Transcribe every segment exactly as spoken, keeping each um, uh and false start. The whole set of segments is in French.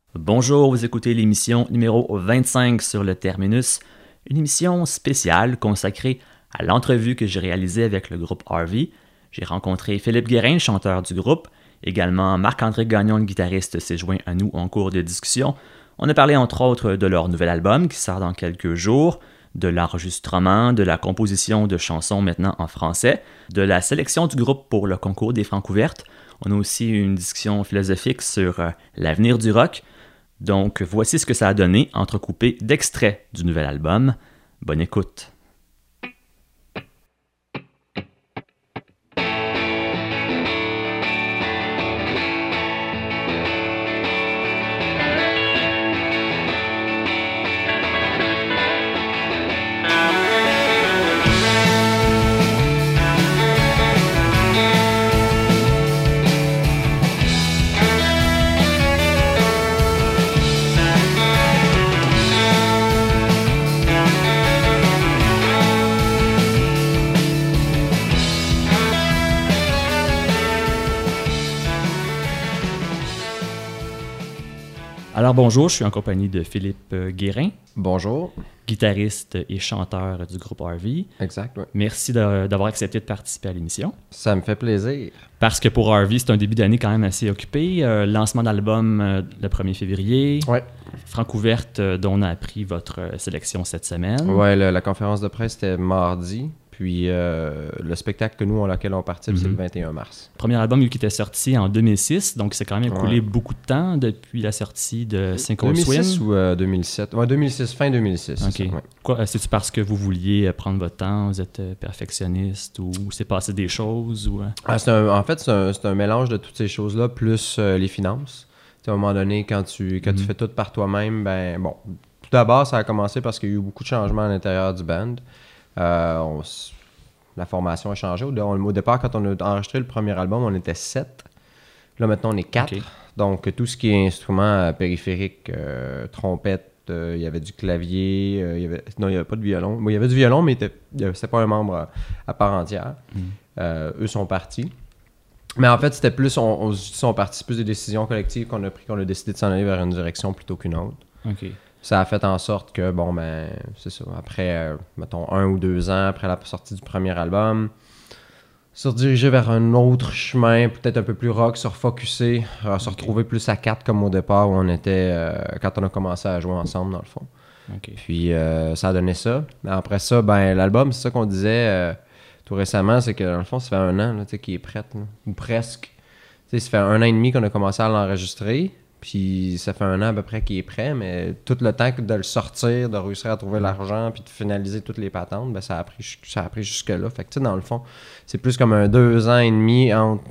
Bonjour, vous écoutez l'émission numéro vingt-cinq sur le Terminus, une émission spéciale consacrée à l'entrevue que j'ai réalisée avec le groupe Harvey. J'ai rencontré Philippe Guérin, chanteur du groupe. Également, Marc-André Gagnon, le guitariste, s'est joint à nous en cours de discussion. On a parlé entre autres de leur nouvel album qui sort dans quelques jours, de l'enregistrement, de la composition de chansons maintenant en français, de la sélection du groupe pour le concours des Francouvertes. On a aussi une discussion philosophique sur euh, l'avenir du rock. Donc, voici ce que ça a donné, entrecoupé d'extraits du nouvel album. Bonne écoute. Alors bonjour, je suis en compagnie de Philippe Guérin. Bonjour. Guitariste et chanteur du groupe Harvey. Exact, oui. Merci de, d'avoir accepté de participer à l'émission. Ça me fait plaisir. Parce que pour Harvey, c'est un début d'année quand même assez occupé. Euh, lancement d'album euh, le premier février. Oui. Francouverte, euh, dont on a appris votre euh, sélection cette semaine. Oui, la conférence de presse était mardi. Puis euh, le spectacle que nous, en lequel on participe, mm-hmm. c'est le vingt et un mars. Premier album qui était sorti en deux mille six, donc c'est quand même écoulé ouais. beaucoup de temps depuis la sortie de Sink or Swim. deux mille six ou euh, deux mille sept? Ouais, deux mille six, fin deux mille six. OK. C'est ça, ouais. Quoi, c'est-tu parce que vous vouliez prendre votre temps, vous êtes perfectionniste ou c'est passé des choses? Ou... Ah, c'est un, en fait, c'est un, c'est un mélange de toutes ces choses-là, plus euh, les finances. T'sais, à un moment donné, quand tu, quand mm-hmm. tu fais tout par toi-même, ben bon, tout d'abord, ça a commencé parce qu'il y a eu beaucoup de changements à l'intérieur du band. Euh, on, la formation a changé. Au, au départ, quand on a enregistré le premier album, on était sept. Là, maintenant, on est quatre. Okay. Donc, tout ce qui est instruments euh, périphériques, euh, trompette, euh, il y avait du clavier, euh, il y avait... non, il n'y avait pas de violon. Bon, il y avait du violon, mais c'était pas un membre à, à part entière. Mm. Euh, eux sont partis. Mais en fait, c'était plus, on, on sont partis plus des décisions collectives qu'on a pris, qu'on a décidé de s'en aller vers une direction plutôt qu'une autre. OK. Ça a fait en sorte que, bon, ben, c'est ça, après, euh, mettons, un ou deux ans après la sortie du premier album, se rediriger vers un autre chemin, peut-être un peu plus rock, se refocuser, euh, se okay. retrouver plus à quatre comme au départ où on était, euh, quand on a commencé à jouer ensemble, dans le fond. Okay. Puis, euh, ça a donné ça. Après ça, ben, l'album, c'est ça qu'on disait euh, tout récemment, c'est que, dans le fond, ça fait un an, là, tu sais, qu'il est prêt, là, ou presque. Tu sais, ça fait un an et demi qu'on a commencé à l'enregistrer. Puis ça fait un an à peu près qu'il est prêt, mais tout le temps de le sortir, de réussir à trouver l'argent, puis de finaliser toutes les patentes, ben ça a pris, ça a pris jusque-là. Fait que tu sais, dans le fond, c'est plus comme un deux ans et demi entre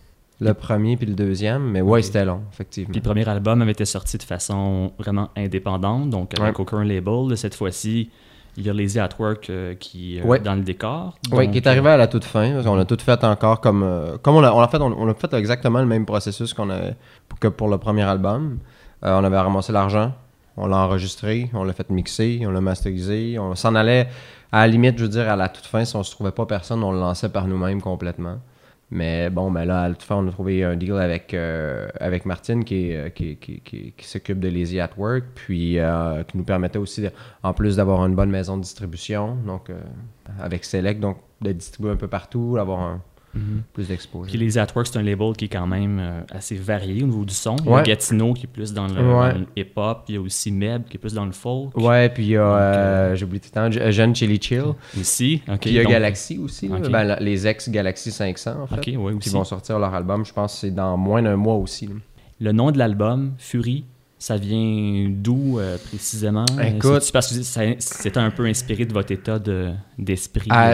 le premier puis le deuxième, mais ouais, okay. c'était long, effectivement. Puis le premier album avait été sorti de façon vraiment indépendante, donc avec ouais. aucun label. Cette fois-ci, il y a Lazy at Work euh, qui est euh, ouais. dans le décor. Oui, qui est arrivé à la toute fin. On a tout fait encore comme... Euh, comme on a, on a fait, on, on a fait exactement le même processus qu'on avait, que pour le premier album. Euh, on avait ramassé l'argent, on l'a enregistré, on l'a fait mixer, on l'a masterisé. On s'en allait, à la limite, je veux dire, à la toute fin, si on ne se trouvait pas personne, on le lançait par nous-mêmes complètement. Mais bon, ben là, à la toute fin, on a trouvé un deal avec, euh, avec Martine qui, est, qui, qui, qui, qui s'occupe de Lazy at Work, puis euh, qui nous permettait aussi, de, en plus d'avoir une bonne maison de distribution, donc euh, avec Select, donc de distribuer un peu partout, d'avoir un, mm-hmm. plus d'exposure. Puis Lazy at Work, c'est un label qui est quand même euh, assez varié au niveau du son. Il y ouais. a Gatineau qui est plus dans le, ouais. dans le hip-hop, il y a aussi Meb qui est plus dans le folk. Ouais, puis il y a, donc, euh, j'ai oublié tout le temps, Jeune Chili Chill. Aussi, ok. Puis il y a donc... Galaxy aussi, okay. ben, les ex-Galaxy cinq cents en fait, okay, ouais, qui vont sortir leur album, je pense que c'est dans moins d'un mois aussi. Là. Le nom de l'album, Fury, ça vient d'où euh, précisément? Écoute, c'est parce que ça, c'était un peu inspiré de votre état de, d'esprit. Euh, euh,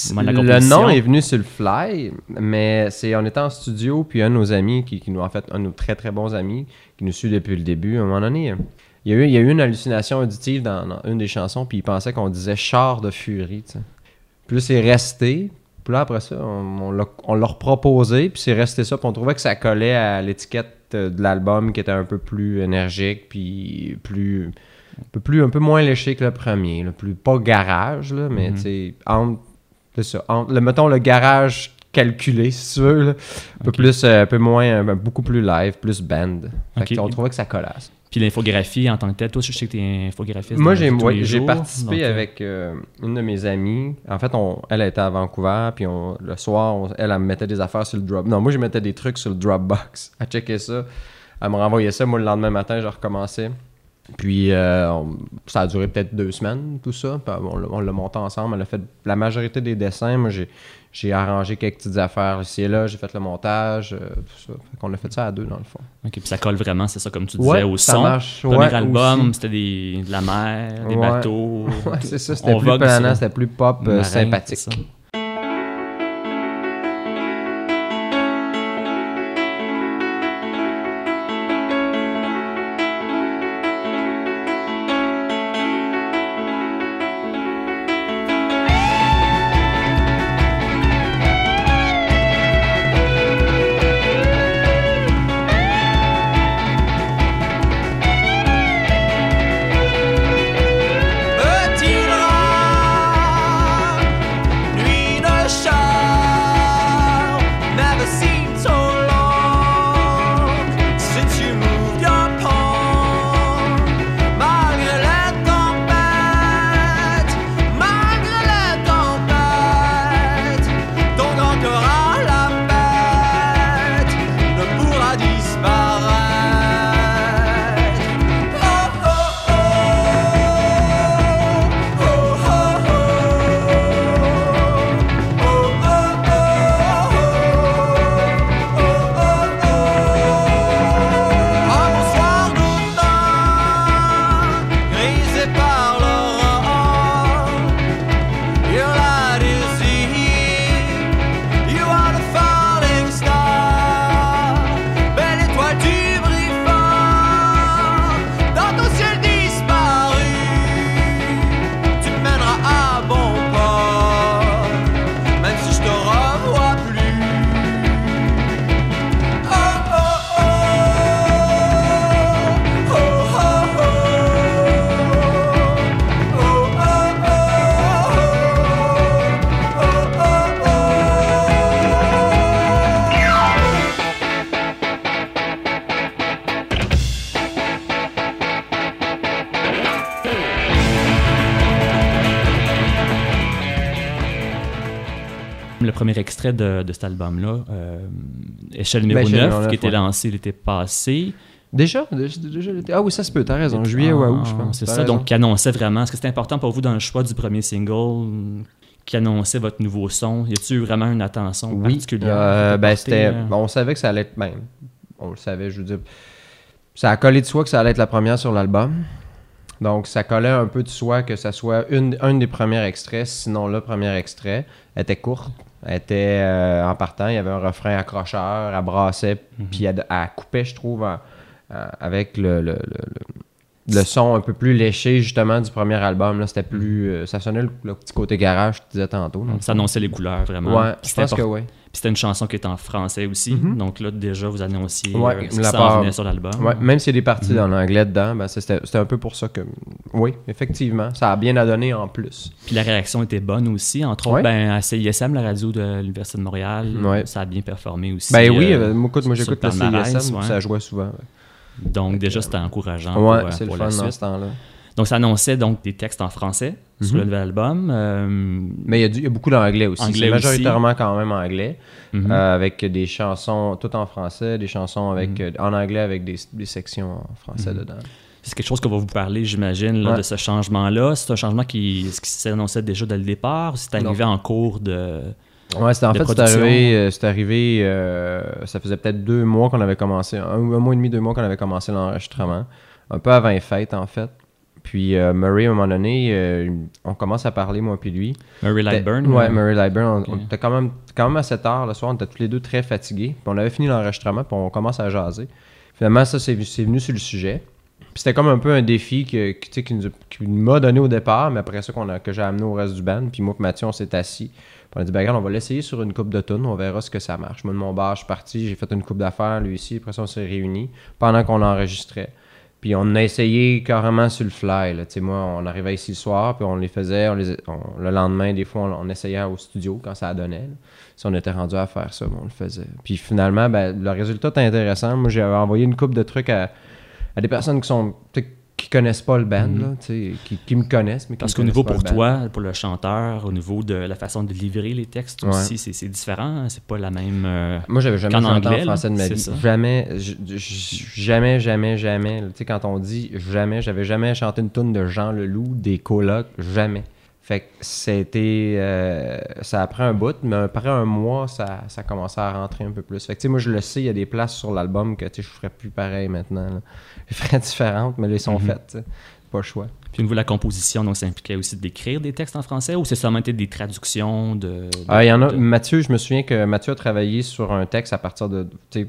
le nom est venu sur le fly, mais c'est on était en studio, puis un de nos amis, qui, qui nous en fait un de nos très très bons amis, qui nous suit depuis le début, à un moment donné, il y a eu, il y a eu une hallucination auditive dans, dans une des chansons, puis il pensait qu'on disait char de furie. T'sais. Puis là, c'est resté. Puis là, après ça, on, on, l'a, on l'a reproposé, puis c'est resté ça, puis on trouvait que ça collait à l'étiquette de l'album qui était un peu plus énergique, puis plus un peu plus un peu moins léché que le premier, là, plus pas garage là, mais mm-hmm. tu sais entre c'est ça, entre, le mettons le garage calculé, si tu veux. Là. Un peu okay. plus, euh, un peu moins, euh, beaucoup plus live, plus band. Fait okay. qu'on trouvait que ça collasse. Puis l'infographie en tant que telle, toi, je sais que tu es infographiste. Moi, j'ai, ouais, j'ai jours, participé donc, avec euh, une de mes amies. En fait, on, elle était à Vancouver, puis on, le soir, on, elle, elle me mettait des affaires sur le Dropbox. Non, moi, je mettais des trucs sur le Dropbox. Elle checkait ça. Elle me renvoyait ça. Moi, le lendemain matin, je recommençais. Puis, euh, on, ça a duré peut-être deux semaines, tout ça. Puis on, on l'a monté ensemble. Elle a fait la majorité des dessins. Moi, j'ai, j'ai arrangé quelques petites affaires ici et là. J'ai fait le montage, euh, tout ça. Fait qu'on a fait ça à deux, dans le fond. OK, puis ça colle vraiment, c'est ça, comme tu disais, ouais, au ça son. Marche. Premier ouais, album, aussi. c'était des, de la mer, des ouais. bateaux. Ouais, c'est ça. C'était on plus planant, c'était plus pop, euh, marin, sympathique. Le premier extrait de, de cet album-là, euh, Échelle numéro ben, neuf, neuf, qui était ouais. lancé l'été passé. Déjà? déjà, déjà Ah oui, ça se peut, t'as raison. Juillet ou août, je pense. C'est t'as ça, raison. donc qui annonçait vraiment. Est-ce que c'était important pour vous dans le choix du premier single qui annonçait votre nouveau son? Y a-t-il vraiment une attention oui. particulière? Euh, ben, c'était... euh... On savait que ça allait être... Ben, on le savait, je veux dire. Ça a collé de soi que ça allait être la première sur l'album. Donc, ça collait un peu de soi que ça soit une, un des premiers extraits, sinon le premier extrait. Elle était courte. Elle était euh, en partant, il y avait un refrain accrocheur, elle brassait, mm-hmm. puis elle, elle coupait, je trouve, en, en, avec le, le, le, le son un peu plus léché, justement, du premier album. Là, c'était plus... Euh, ça sonnait le, le petit côté garage, je te disais tantôt. Donc, ça annonçait les couleurs, vraiment. Ouais, je pense que oui. Puis c'était une chanson qui est en français aussi. Mm-hmm. Donc là, déjà, vous annonciez ouais, euh, ce qui s'en part... venait sur l'album. Ouais, même s'il y a des parties mm-hmm. en anglais dedans, ben c'était, c'était un peu pour ça que... Oui, effectivement, ça a bien à donner en plus. Puis la réaction était bonne aussi. Entre autres, ouais. ben, à C I S M, la radio de l'Université de Montréal, ouais. ça a bien performé aussi. Ben oui, euh, moi, écoute, moi j'écoute le C I S M, ouais. ça jouait souvent. Ouais. Donc fait déjà, que, c'était encourageant ouais, pour, c'est pour le la fun suite. dans ce temps-là. Donc, ça annonçait donc des textes en français mm-hmm. sur le nouvel album. Euh, Mais il y, a du, il y a beaucoup d'anglais aussi. Anglais c'est majoritairement aussi. quand même anglais. Mm-hmm. Euh, avec des chansons toutes en français, des chansons avec mm-hmm. euh, en anglais avec des, des sections en français mm-hmm. dedans. C'est quelque chose que va vous parler, j'imagine, là, ouais. de ce changement-là. C'est un changement qui, qui s'annonçait déjà dès le départ ou c'est arrivé non. en cours de... Ouais, c'était, en de fait, c'est arrivé, euh, c'est arrivé euh, ça faisait peut-être deux mois qu'on avait commencé, un, un mois et demi, deux mois qu'on avait commencé l'enregistrement. Un peu avant les fêtes, en fait. Puis euh, Murray, à un moment donné, euh, on commence à parler, moi puis lui. Murray Lightburn? Ouais, Murray Lightburn. On, okay. on était quand même, quand même assez tard le soir, on était tous les deux très fatigués. Puis on avait fini l'enregistrement, puis on commence à jaser. Finalement, ça, c'est, c'est venu sur le sujet. Puis c'était comme un peu un défi que, que, qui, nous, qui m'a donné au départ, mais après ça qu'on a, que j'ai amené au reste du band. Puis moi et Mathieu, on s'est assis. Puis on a dit, ben regarde, on va l'essayer sur une coupe de tunes, on verra ce que ça marche. Moi de mon bar, je suis parti, j'ai fait une coupe d'affaires, lui ici. Après ça, on s'est réunis pendant qu'on enregistrait. Puis on a essayé carrément sur le fly. Là. Moi, on arrivait ici le soir, puis on les faisait. On les, on, le lendemain, des fois, on, on essayait au studio quand ça donnait. Là. Si on était rendu à faire ça, ben, on le faisait. Puis finalement, ben, le résultat était intéressant. Moi, j'ai envoyé une couple de trucs à, à des personnes qui sont qui connaissent pas le band, mm-hmm. là, qui, qui me connaissent, mais qui Parce qu'au niveau pour toi, pour le chanteur, au niveau de la façon de livrer les textes ouais. aussi, c'est, c'est différent. C'est pas la même. Euh, Moi, j'avais jamais chanté anglais, en français là, de ma vie. Ça. Jamais, j- j- jamais, jamais, jamais. Tu sais, quand on dit jamais, j'avais jamais chanté une toune de Jean Leloup, des colocs, jamais. Fait que c'était. Euh, ça a pris un bout, mais après un mois, ça, ça commençait à rentrer un peu plus. Fait que tu sais, moi, je le sais, il y a des places sur l'album que tu sais, je ferais plus pareil maintenant. Là. Je ferais différentes, mais là, ils sont mm-hmm. faites. T'sais. Pas le choix. Puis au niveau de la composition, donc ça impliquait aussi d'écrire des textes en français ou c'est seulement été des traductions de. de ah, il y en a. De... Mathieu, je me souviens que Mathieu a travaillé sur un texte à partir de.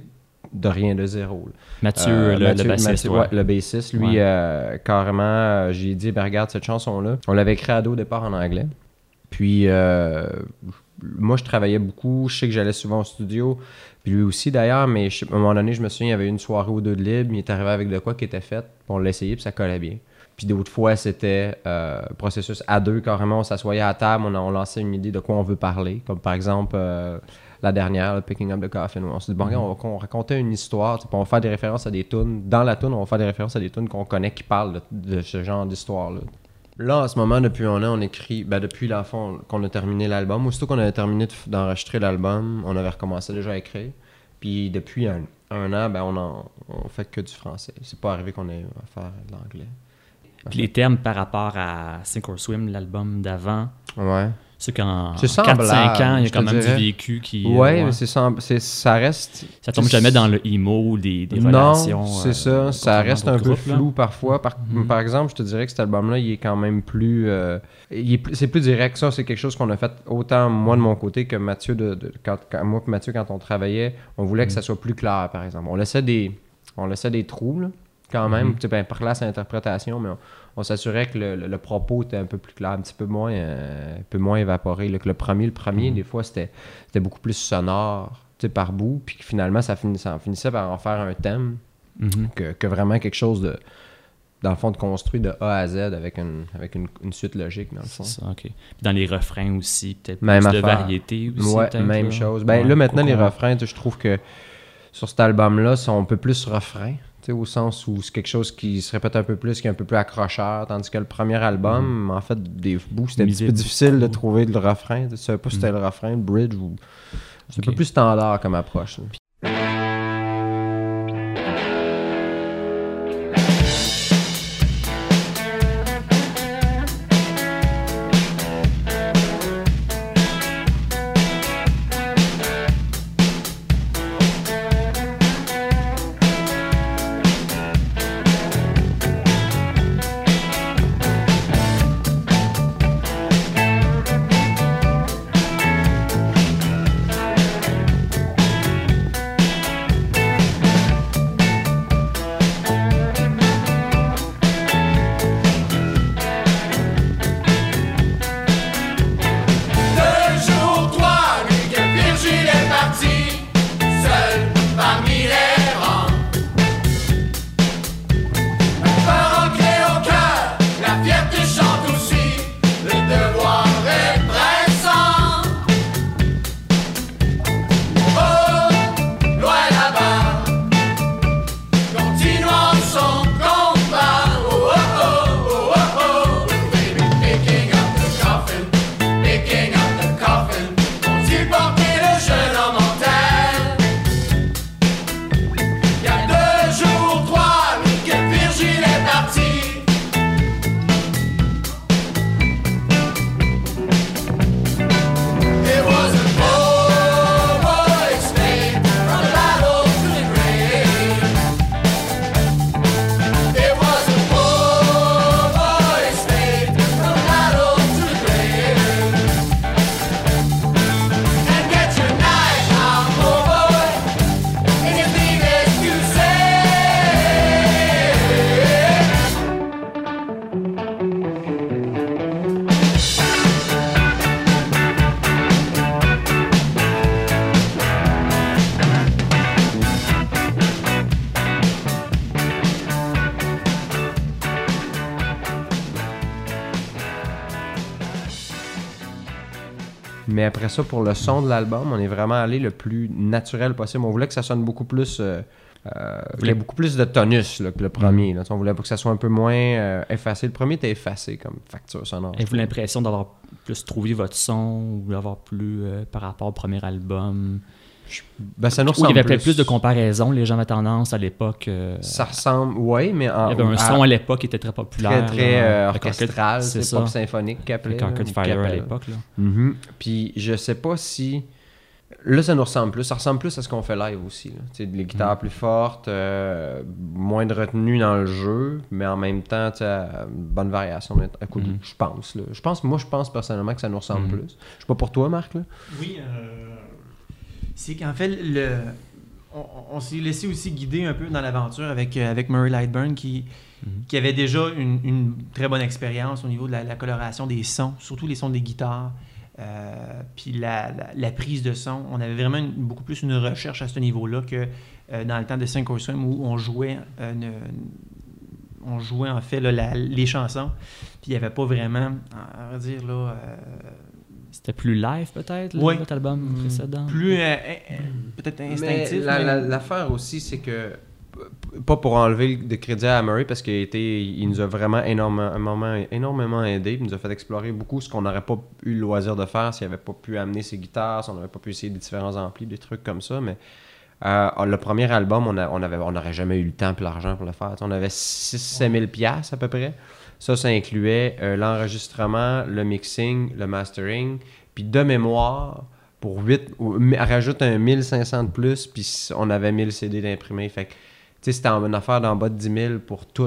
de rien de zéro. Là. Mathieu, euh, le, Mathieu, le bassiste. Mathieu, ouais. Ouais, le bassiste, lui, ouais. euh, carrément, euh, j'ai dit, ben, regarde cette chanson-là. On l'avait écrit à dos au départ en anglais. Puis, euh, moi, je travaillais beaucoup. Je sais que j'allais souvent au studio. Puis lui aussi, d'ailleurs. Mais je, à un moment donné, je me souviens, il y avait une soirée ou deux de libre. Il est arrivé avec de quoi qui était fait. Puis on l'a essayé, puis ça collait bien. Puis d'autres fois, c'était euh, processus à deux, carrément. On s'assoyait à table, on, a, on lançait une idée de quoi on veut parler. Comme par exemple, euh, la dernière, Picking Up the Coffin. On s'est dit, bon, mm-hmm. on, on racontait une histoire. Puis on va faire des références à des tunes. Dans la tune, on va faire des références à des tunes qu'on connaît qui parlent de, de ce genre d'histoire-là. Là, en ce moment, depuis un an, on écrit... Ben, depuis l'enfant qu'on a terminé l'album, aussitôt qu'on avait terminé d'enregistrer l'album, on avait recommencé déjà à écrire. Puis depuis un, un an, ben, on, en, on fait que du français. C'est pas arrivé qu'on ait à faire de l'anglais. Puis les termes par rapport à Sink or Swim, l'album d'avant, ouais. c'est qu'en c'est quatre cinq ans, il y a quand même dirais. du vécu qui... Ouais, euh, ouais. C'est, sem- c'est ça reste... Ça tombe jamais dans le emo, des, des non, relations... Non, c'est ça. Ça reste un groupe, peu flou là. Parfois. Par, mm-hmm. par exemple, je te dirais que cet album-là, il est quand même plus... Euh, il est plus c'est plus direct. Ça, c'est quelque chose qu'on a fait autant moi de mon côté que Mathieu. De, de, quand, quand, moi et Mathieu, quand on travaillait, on voulait mm-hmm. que ça soit plus clair, par exemple. On laissait des, on laissait des trous, là, quand même. Mm-hmm. Ben, par classe à l'interprétation, mais on, on s'assurait que le, le, le propos était un peu plus clair, un petit peu moins, euh, un peu moins évaporé. Là, que le premier, le premier mm-hmm. des fois, c'était, c'était beaucoup plus sonore par bout, puis que finalement, ça finissait, on finissait par en faire un thème mm-hmm. que, que vraiment quelque chose de, dans le fond, de construit de A à Z avec une, avec une, une suite logique, dans le fond. C'est ça, OK. Puis dans les refrains aussi, peut-être même plus affaire. de variété aussi. Ouais, même là. chose. Ben, ouais, là, maintenant, les refrains, je trouve que sur cet album-là, c'est un peu plus refrain. Au sens où c'est quelque chose qui se répète un peu plus, qui est un peu plus accrocheur, tandis que le premier album, mmh. en fait, des bouts, c'était Misé un petit peu difficile de trouver le refrain. Tu savais pas si c'était mmh. le refrain, le bridge, ou... c'est okay. un peu plus standard comme approche. Là. Mais après ça, pour le son de l'album, on est vraiment allé le plus naturel possible. On voulait que ça sonne beaucoup plus... Euh, euh, qu'il y ait beaucoup plus de tonus là, que le premier. Là. On voulait pas que ça soit un peu moins euh, effacé. Le premier était effacé comme facture sonore. Avez-vous l'impression d'avoir plus trouvé votre son ou d'avoir plus euh, par rapport au premier album? Ben, ça nous ressemble. Il y avait plus. peut-être plus de comparaisons. Les gens avaient tendance à l'époque. Euh, ça ressemble, oui, mais en, il y avait un son à, à l'époque qui était très populaire. Très, très là, euh, orchestral, c'est, c'est pop symphonique qu'appelait. Avec Arcade Fire à l'époque. Là. Mm-hmm. Puis je sais pas si. Là, ça nous ressemble plus. Ça ressemble plus à ce qu'on fait live aussi. Là. Les guitares mm. plus fortes, euh, moins de retenue dans le jeu, mais en même temps, une bonne variation. À coup, mm. Je pense. Là. Je pense. Moi, je pense personnellement que ça nous ressemble mm. plus. Je sais pas pour toi, Marc. Là. Oui. Euh... C'est qu'en fait, le... on, on s'est laissé aussi guider un peu dans l'aventure avec, euh, avec Murray Lightburn qui, mm-hmm. qui avait déjà une, une très bonne expérience au niveau de la, la coloration des sons, surtout les sons des guitares, euh, puis la, la, la prise de son. On avait vraiment une, beaucoup plus une recherche à ce niveau-là que euh, dans le temps de Sink or Swim où on jouait, euh, une, on jouait en fait là, la, les chansons, puis il n'y avait pas vraiment, on va dire là... Euh, C'était plus live, peut-être, oui. Votre album mmh. précédent? Plus, euh, euh, peut-être instinctif. Mais la, mais... La, l'affaire aussi, c'est que, pas pour enlever de crédit à Murray, parce qu'il était, il nous a vraiment énormément, énormément aidé, il nous a fait explorer beaucoup ce qu'on n'aurait pas eu le loisir de faire s'il n'avait pas pu amener ses guitares, si on n'avait pas pu essayer des différents amplis, des trucs comme ça, mais... Euh, le premier album, on n'aurait on on jamais eu le temps et l'argent pour le faire. On avait six à sept mille dollars à peu près. Ça, ça incluait euh, l'enregistrement, le mixing, le mastering. Puis de mémoire, pour huit, rajoute un mille cinq cents de plus, puis on avait mille C D d'imprimés. Fait que, tu sais, c'était une affaire d'en bas de dix mille pour tout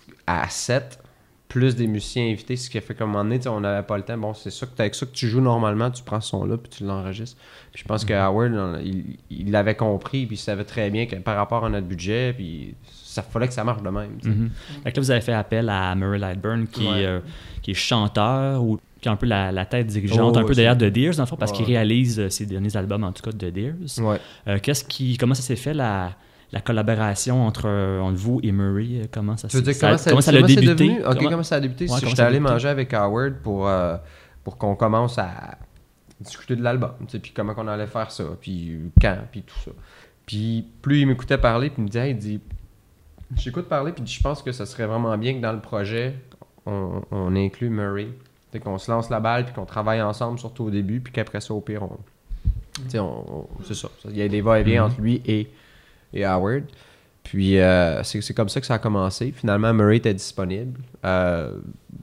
à sept, plus des musiciens invités, ce qui a fait qu'à un moment donné, on n'avait pas le temps. Bon, c'est ça que avec ça que tu joues normalement, tu prends ce son-là, puis tu l'enregistres. Puis je pense que Howard, il, il l'avait compris, puis il savait très bien que par rapport à notre budget, puis ça fallait que ça marche de même. Mm-hmm. Fait que là, vous avez fait appel à Murray Lightburn, qui, ouais. euh, qui est chanteur, ou qui a un peu la, la tête dirigeante, oh, un peu derrière The Deers, dans le fond, parce oh. qu'il réalise euh, ses derniers albums, en tout cas, de The Deers. Ouais. Euh, qu'est-ce qui, comment ça s'est fait, la... La collaboration entre, entre vous et Murray, comment ça s'est comment ça, comment ça a débuté? Ok, comment... comment ça a débuté? Ouais, si j'étais allé manger avec Howard pour, euh, pour qu'on commence à discuter de l'album, puis comment on allait faire ça, puis quand, puis tout ça. Puis plus il m'écoutait parler, puis il me disait, hey, il dit, j'écoute parler, puis je pense que ça serait vraiment bien que dans le projet, on, on inclut Murray. T'sais, qu'on se lance la balle, puis qu'on travaille ensemble, surtout au début, puis qu'après ça, au pire, on, mm-hmm. on, on, c'est ça. Il y a des va-et-vient mm-hmm. entre lui et et Howard. Puis euh, c'est, c'est comme ça que ça a commencé. Finalement, Murray était disponible. Euh,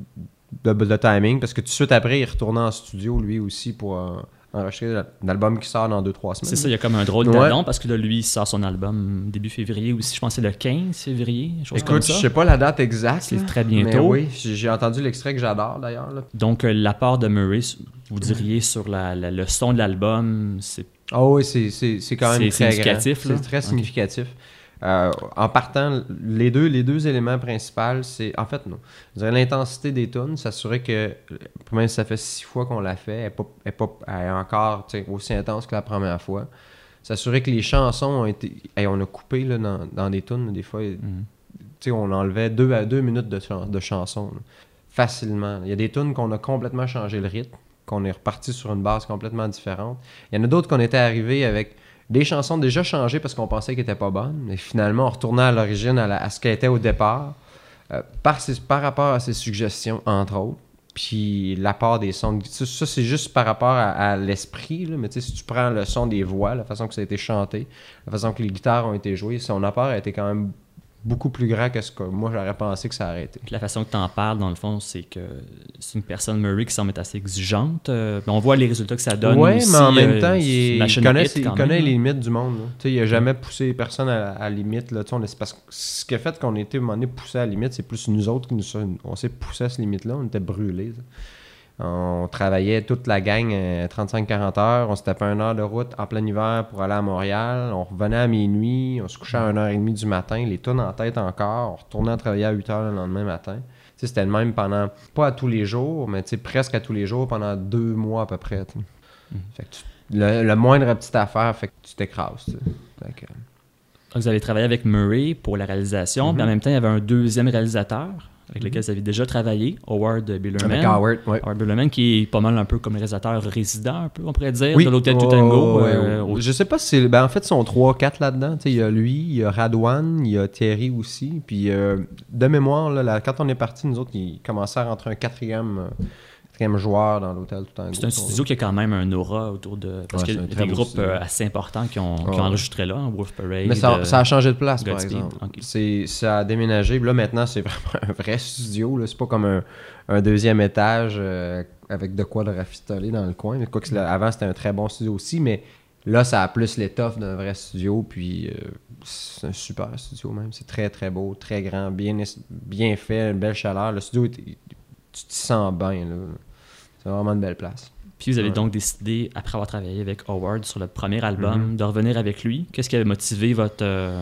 le, le timing, parce que tout de suite après, il retournait en studio, lui aussi, pour euh, enregistrer un album qui sort dans deux trois semaines. C'est ça, il y a comme un drôle de ouais. nom, parce que là, lui, il sort son album début février aussi. Je pense que c'est le quinze février, chose Écoute, comme ça. je sais pas la date exacte. C'est là, très bientôt. Mais oui, j'ai entendu l'extrait que j'adore, d'ailleurs. Là. Donc, euh, l'apport de Murray, vous diriez, sur la, la, le son de l'album, c'est... Ah oh oui, c'est, c'est, c'est quand même c'est très significatif. Grand. C'est très significatif. Okay. Euh, en partant, les deux, les deux éléments principaux, c'est... En fait, non. Je dirais l'intensité des tunes, s'assurer que, même si ça fait six fois qu'on l'a fait, elle n'est pas, elle est pas elle est encore aussi intense que la première fois. S'assurer que les chansons ont été... Hey, on a coupé là, dans, dans des tunes, des fois, mm-hmm. on enlevait deux à deux minutes de, ch- de chansons. Là, facilement. Il y a des tunes qu'on a complètement changé le rythme, qu'on est reparti sur une base complètement différente. Il y en a d'autres qu'on était arrivés avec des chansons déjà changées parce qu'on pensait qu'elles n'étaient pas bonnes, mais finalement, on retournait à l'origine, à, la, à ce qu'elles étaient au départ, euh, par, ses, par rapport à ses suggestions, entre autres, puis l'apport des sons. Ça, ça c'est juste par rapport à, à l'esprit, là, mais tu sais, si tu prends le son des voix, la façon que ça a été chanté, la façon que les guitares ont été jouées, son apport a été quand même beaucoup plus grand que ce que moi j'aurais pensé que ça aurait été. La façon que tu en parles, dans le fond, c'est que c'est une personne, Murray, qui semble être assez exigeante. Euh, on voit les résultats que ça donne. Oui, mais en même euh, temps, il, il connaît, hit, il quand connaît même, les limites du monde. Il n'a jamais poussé personne à, à la limite. Là. On, c'est parce que ce qui a fait qu'on était à un moment donné poussé à la limite, c'est plus nous autres qui nous on s'est poussé à cette limite-là. On était brûlés. Ça. On travaillait toute la gang euh, trente-cinq à quarante heures. On se tapait une heure de route en plein hiver pour aller à Montréal. On revenait à minuit. On se couchait à une heure trente du matin. Les tunes en tête encore. On retournait à travailler à huit heures le lendemain matin. T'sais, c'était le même pendant, pas à tous les jours, mais presque à tous les jours pendant deux mois à peu près. Mm. Fait que tu, le, le moindre petite affaire fait que tu t'écrases. Fait que... Vous avez travaillé avec Murray pour la réalisation, mm-hmm. mais en même temps, il y avait un deuxième réalisateur. avec lequel vous avez déjà travaillé, Howard Billerman. Avec Howard, oui. Howard Billerman, qui est pas mal un peu comme le réalisateur résident, un peu, on pourrait dire, Oui. de l'Hôtel Oh, Tutango. ouais, euh, ouais. au- Je sais pas si c'est... Ben, en fait, ils sont trois quatre là-dedans. Tu sais, il y a lui, il y a Radwan, il y a Thierry aussi. Puis, euh, de mémoire, là, là, quand on est parti, nous autres, ils commençaient à rentrer un quatrième, euh, quatrième joueur dans l'Hôtel Tutango. C'est un studio qui a quand même un aura autour de... Parce Ouais, qu'il y c'est a un très des beau groupes studio. euh, assez importants qui ont, qui Ouais. ont enregistré là, hein, Wolf Parade. Mais ça, euh, ça a changé de place, par Godspeed, exemple. ok. C'est, ça a déménagé. Puis là, maintenant, c'est vraiment un vrai studio. Là. C'est pas comme un, un deuxième étage euh, avec de quoi de rafistoler dans le coin. Mais quoi que là, avant, c'était un très bon studio aussi. Mais là, ça a plus l'étoffe d'un vrai studio. Puis euh, c'est un super studio même. C'est très, très beau, très grand, bien, bien fait, une belle chaleur. Le studio, est- tu te sens bien. Là. C'est vraiment une belle place. Puis vous avez Ouais. donc décidé, après avoir travaillé avec Howard sur le premier album, Mhm. de revenir avec lui. Qu'est-ce qui a motivé votre... euh,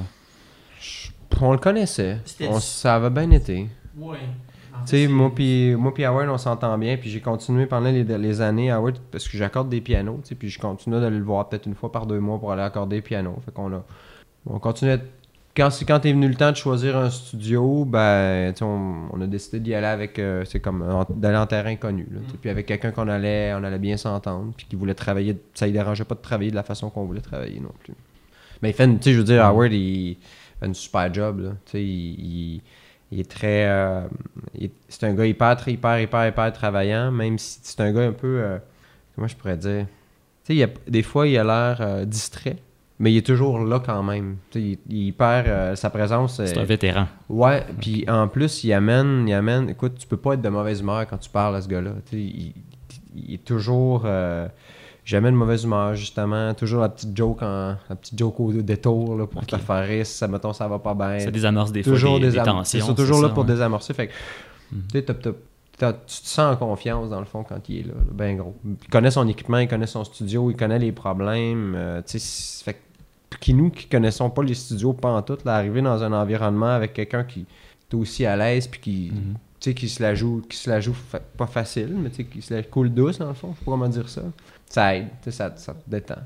On le connaissait. C'était- On- ça avait bien été. Ouais. Tu sais, moi puis moi puis Howard, on s'entend bien, puis j'ai continué pendant les, les années Howard parce que j'accorde des pianos, tu sais, puis je continue d'aller le voir peut-être une fois par deux mois pour aller accorder des pianos. Fait qu'on a on continue à- quand c'est quand est venu le temps de choisir un studio, ben tu sais, on, on a décidé d'y aller avec euh, c'est comme en- d'aller en terrain connu là, tu sais, puis avec quelqu'un qu'on allait on allait bien s'entendre, puis qui voulait travailler, ça ne dérangeait pas de travailler de la façon qu'on voulait travailler non plus. Mais il fait une- tu sais, je veux dire Howard il fait une super job là, tu sais, il, il Il est très. euh, il est- c'est un gars hyper, très, hyper, hyper, hyper travaillant, même si c'est un gars un peu. euh, comment je pourrais dire? Tu sais, il a- des fois, il a l'air euh, distrait, mais il est toujours là quand même. Tu sais, il, il est hyper. euh, sa présence. C'est euh, un vétéran. Ouais, puis en plus, il amène, il amène. Écoute, tu peux pas être de mauvaise humeur quand tu parles à ce gars-là. Tu sais, il, il est toujours. euh, jamais de mauvaise humeur, justement. Toujours la petite joke, en, la petite joke au détour là, pour Ok. te faire rire si ça, mettons, ça va pas bien. Ça désamorce des fois toujours des, des désam- tensions. Ils sont toujours c'est là ça, pour ouais. désamorcer. Fait que, Mhm. tu sais, t'as- t'as- t'as- tu te sens en confiance, dans le fond, quand il est là. là, ben gros. Il connaît son équipement, il connaît son studio, il connaît les problèmes. euh, tu sais, c'est- fait que- qui nous, qui connaissons pas les studios, pas en tout, là, arriver dans un environnement avec quelqu'un qui est aussi à l'aise, puis qui, Mhm. tu sais, qui se la joue, qui se la joue fa- pas facile, mais tu sais, qui se la coule douce, dans le fond, je sais pas comment dire ça. Ça aide, tu sais, ça, ça te détend.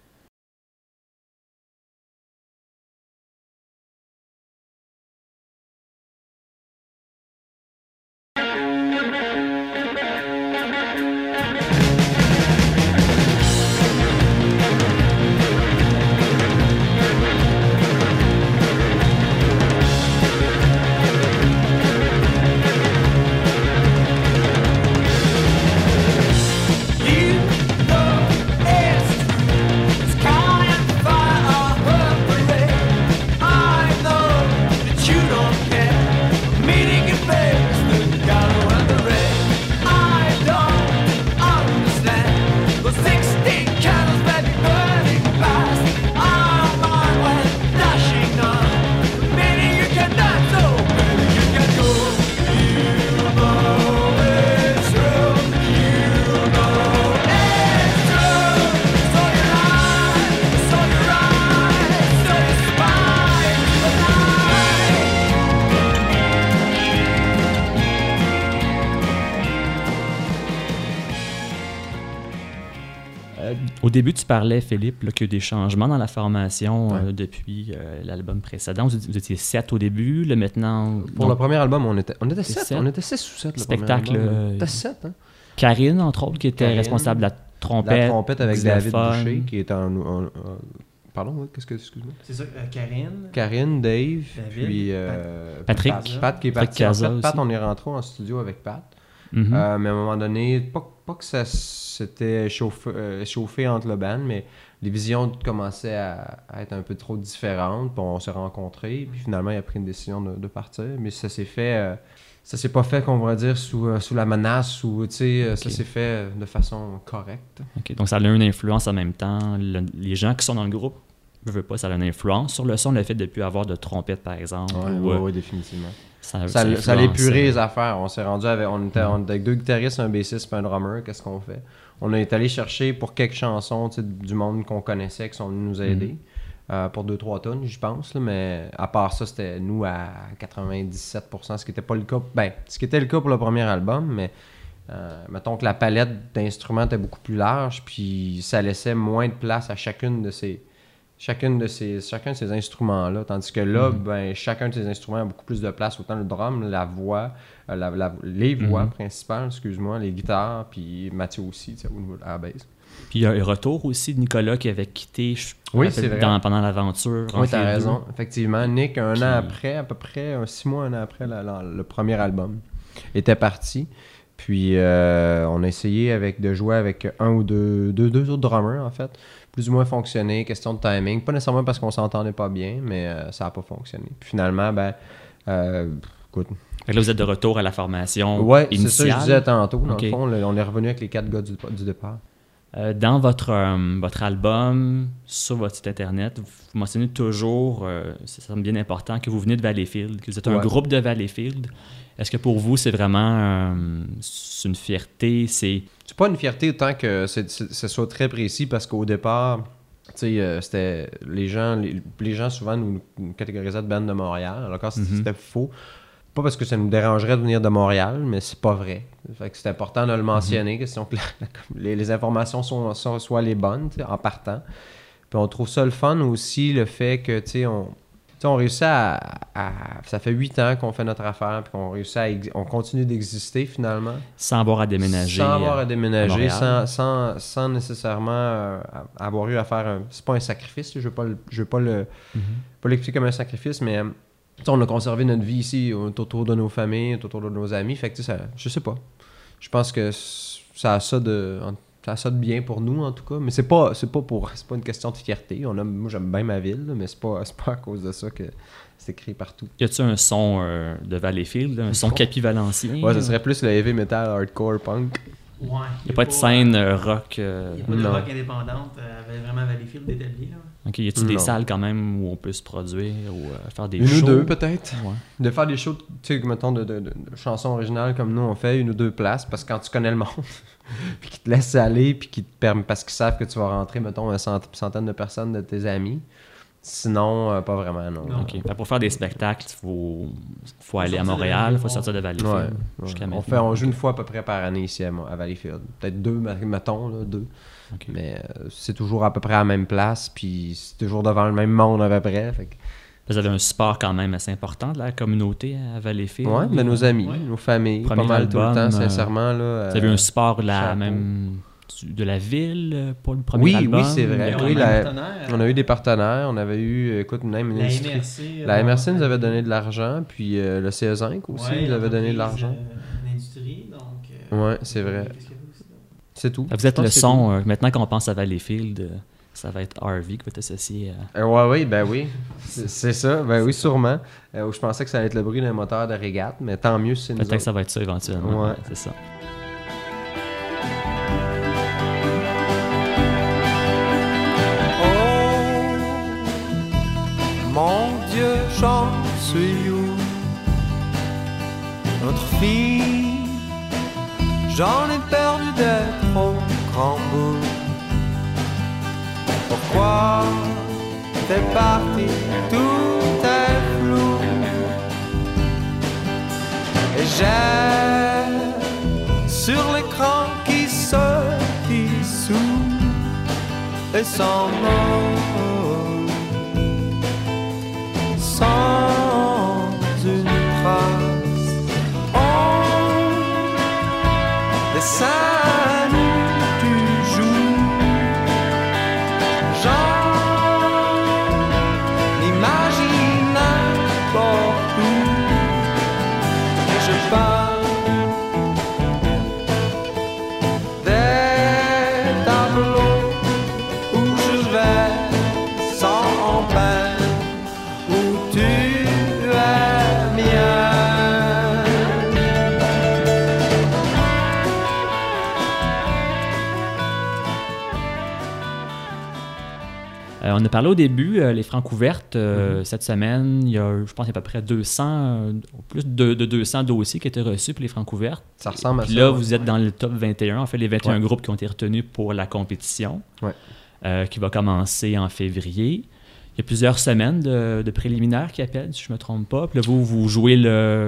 Au début, tu parlais, Philippe, là, qu'il y a eu des changements dans la formation Ouais. euh, depuis euh, l'album précédent. Vous, vous étiez sept au début, là, maintenant... Pour donc, le premier album, on était, on était sept. sept. On était six ou sept, le Spectacle, premier album. euh, On était sept, hein? Karine, entre autres, qui était Karine, responsable de la trompette. La trompette avec David xylophone. Boucher, qui est en... en- en- pardon, ouais, qu'est-ce que... Excuse-moi. C'est ça, euh, Karine. Karine, Dave, David, puis... euh, Patrick. Pat, Pat qui est Patrick parti. En Casa fait, Pat, aussi. on est rentré en studio avec Pat. Mhm. Euh, mais à un moment donné, pas, pas que ça s'était chauffé, euh, chauffé entre le band, mais les visions commençaient à, à être un peu trop différentes. Puis on s'est rencontrés, puis finalement, il a pris une décision de, de partir. Mais ça s'est fait... euh, ça s'est pas fait, qu'on va dire, sous, euh, sous la menace, ou, tu sais, euh, ça Ok. s'est fait euh, de façon correcte. OK. Donc, ça a une influence en même temps. Le- les gens qui sont dans le groupe ne veulent pas, ça a une influence sur le son, le fait de ne plus avoir de trompette, par exemple. ou, euh, définitivement. ça, Ça, ça ça allait influence, purer euh, les affaires. On s'est rendu avec, on était, on était avec deux guitaristes, un bassiste et un drummer. Qu'est-ce qu'on fait? On est allé chercher pour quelques chansons, tu sais, du monde qu'on connaissait, qui sont venus nous aider. euh, pour deux trois tonnes, je pense. Là, mais à part ça, c'était nous à quatre-vingt-dix-sept pour cent, ce qui n'était pas le cas. Ben, ce qui était le cas pour le premier album, mais euh, mettons que la palette d'instruments était beaucoup plus large, puis ça laissait moins de place à chacune de ces, chacune de ces, chacun de ces instruments-là. Tandis que là, Mm-hmm. ben, chacun de ces instruments a beaucoup plus de place. Autant le drum, la voix, euh, la, la, les voix Mm-hmm. principales, excuse-moi, les guitares, puis Mathieu aussi, tu sais, au niveau de la bass. Puis il y a un retour aussi de Nicolas qui avait quitté je me Oui, rappelle, c'est vrai. dans- pendant l'aventure. Oui, entre t'as les raison. Effectivement, Nick, un Puis- an après, à peu près, un, six mois, un an après la- la- le premier album, était parti. Puis euh, on a essayé avec, de jouer avec un ou deux, deux, deux autres drummers, en fait. Plus ou moins fonctionné, question de timing. Pas nécessairement parce qu'on s'entendait pas bien, mais euh, ça n'a pas fonctionné. Puis finalement, ben, euh, écoute. Fait que là, vous êtes de retour à la formation Ouais, initiale. c'est ça que je disais tantôt. Dans Ok. le fond, là, on est revenu avec les quatre gars du, du départ. Euh, dans votre, euh, votre album, sur votre site internet, vous mentionnez toujours, euh, ça semble bien important, que vous venez de Valleyfield, que vous êtes un Ouais. groupe de Valleyfield. Est-ce que pour vous, c'est vraiment euh, c'est une fierté? C'est C'est pas une fierté autant que c'est- c'est- ce soit très précis parce qu'au départ, tu sais, euh, c'était les gens, les, les gens souvent nous, nous catégorisaient de band de Montréal, alors que Mhm. c'était faux. Pas parce que ça nous dérangerait de venir de Montréal, mais c'est pas vrai. Fait que c'est important de le mentionner, question que la- la- les, les informations sont, sont- soient les bonnes, tu sais, en partant. Puis on trouve ça le fun aussi, le fait que, tu sais, on, tu sais, on réussit à, à- Ça fait huit ans qu'on fait notre affaire, puis qu'on réussit à... ex- On continue d'exister, finalement. sans avoir à déménager. Sans avoir euh, à déménager, Montréal. sans, sans, sans nécessairement euh, avoir eu à faire un... C'est pas un sacrifice, je ne veux pas le- je veux pas le Mhm. pas l'expliquer comme un sacrifice, mais euh, tu sais, on a conservé notre vie ici, autour de nos familles, autour de nos amis, fait que tu sais, ça, je sais pas. Je pense que c- ça a ça de... Ça a ça de bien pour nous, en tout cas, mais c'est pas, c'est pas pour... C'est pas une question de fierté. On a, moi, j'aime bien ma ville, là, mais c'est pas, c'est pas à cause de ça que c'est écrit partout. Y a-tu un son euh, de Valleyfield, un son capivalencien? Ouais, ça serait plus le heavy metal, hardcore, punk. Ouais. Il n'y a pas de scène euh, rock. euh, Il n'y a pas de Non. rock indépendante euh, avec vraiment Valleyfield d'établi. Là. Ok, y a-tu des Non. salles quand même où on peut se produire ou euh, faire des Une shows? ou deux, peut-être. Ouais. De faire des shows, tu sais, mettons, de, de, de, de chansons originales comme nous, on fait une ou deux places, parce que quand tu connais le monde, puis qu'ils te laissent aller, puis qu'ils te permettent, parce qu'ils savent que tu vas rentrer, mettons, une cent- centaine de personnes de tes amis. Sinon, euh, pas vraiment, non. Non. Ok. Fait pour faire des spectacles, il faut, faut aller à sortir de Montréal, il faut Valleyfield. sortir de Valleyfield. Ouais, ouais. jusqu'à On, maintenant. fait, on joue une fois à peu près par année ici à, Mo- à Valleyfield. Peut-être deux, me- mettons, là, deux. Ok. Mais euh, c'est toujours à peu près à la même place, puis c'est toujours devant le même monde à peu près. Fait que... Vous avez un support quand même assez important de la communauté à Valleyfield. Ouais, mais nos amis, Ouais. nos familles, Premier pas mal tout le album, temps, euh, sincèrement. Là, Vous avez euh, un support de la chapeau. même du- de la ville euh, pour le premier Oui, album? oui, c'est vrai. Mais on oui, a la- un partenaire, On a eu des partenaires, on avait eu, euh, écoute, même une la industrie. M R C. La M R C nous avait donné de l'argent, puis euh, le C E cinq aussi nous avait donné de l'argent. L'industrie, donc. euh, Ouais, c'est vrai. qu'est-ce qu'il y avait aussi, là? C'est tout. Vous êtes Je pense le que c'est son, euh, maintenant qu'on pense à Valleyfield, euh, ça va être R V qui va être associé à... tout. Euh, ouais, oui, ben oui. C'est c'est ça, ben oui, sûrement. Euh, je pensais que ça allait être le bruit d'un moteur de régate, mais tant mieux si c'est nous Peut-être que autres. ça va être ça éventuellement. Ouais. Ouais, c'est ça. Oh, mon Dieu, j'en suis où? Notre fille, j'en ai perdu d'être au grand bout. Pourquoi t'es parti? Tout est flou. Et j'ai sur l'écran qui se dissout et sans mots, sans une trace. Oh, des scènes où tu joues, j'en imagine n'importe où. Et je parle des tableaux où je vais sans peine, où tu es mien. Euh, on a parlé au début, euh, les francs ouvertes, euh, Mhm. cette semaine, il y a, je pense, il y a à peu près deux cents, euh, plus de, de deux cents dossiers qui étaient reçus pour les francs ouvertes. Ça ressemble à Puis ça. là, ouais. vous êtes dans le top vingt et un, en fait, les vingt et un Ouais. groupes qui ont été retenus pour la compétition, Ouais. euh, qui va commencer en février. Il y a plusieurs semaines de, de préliminaires qui appellent, si je ne me trompe pas. Puis là, vous, vous jouez le...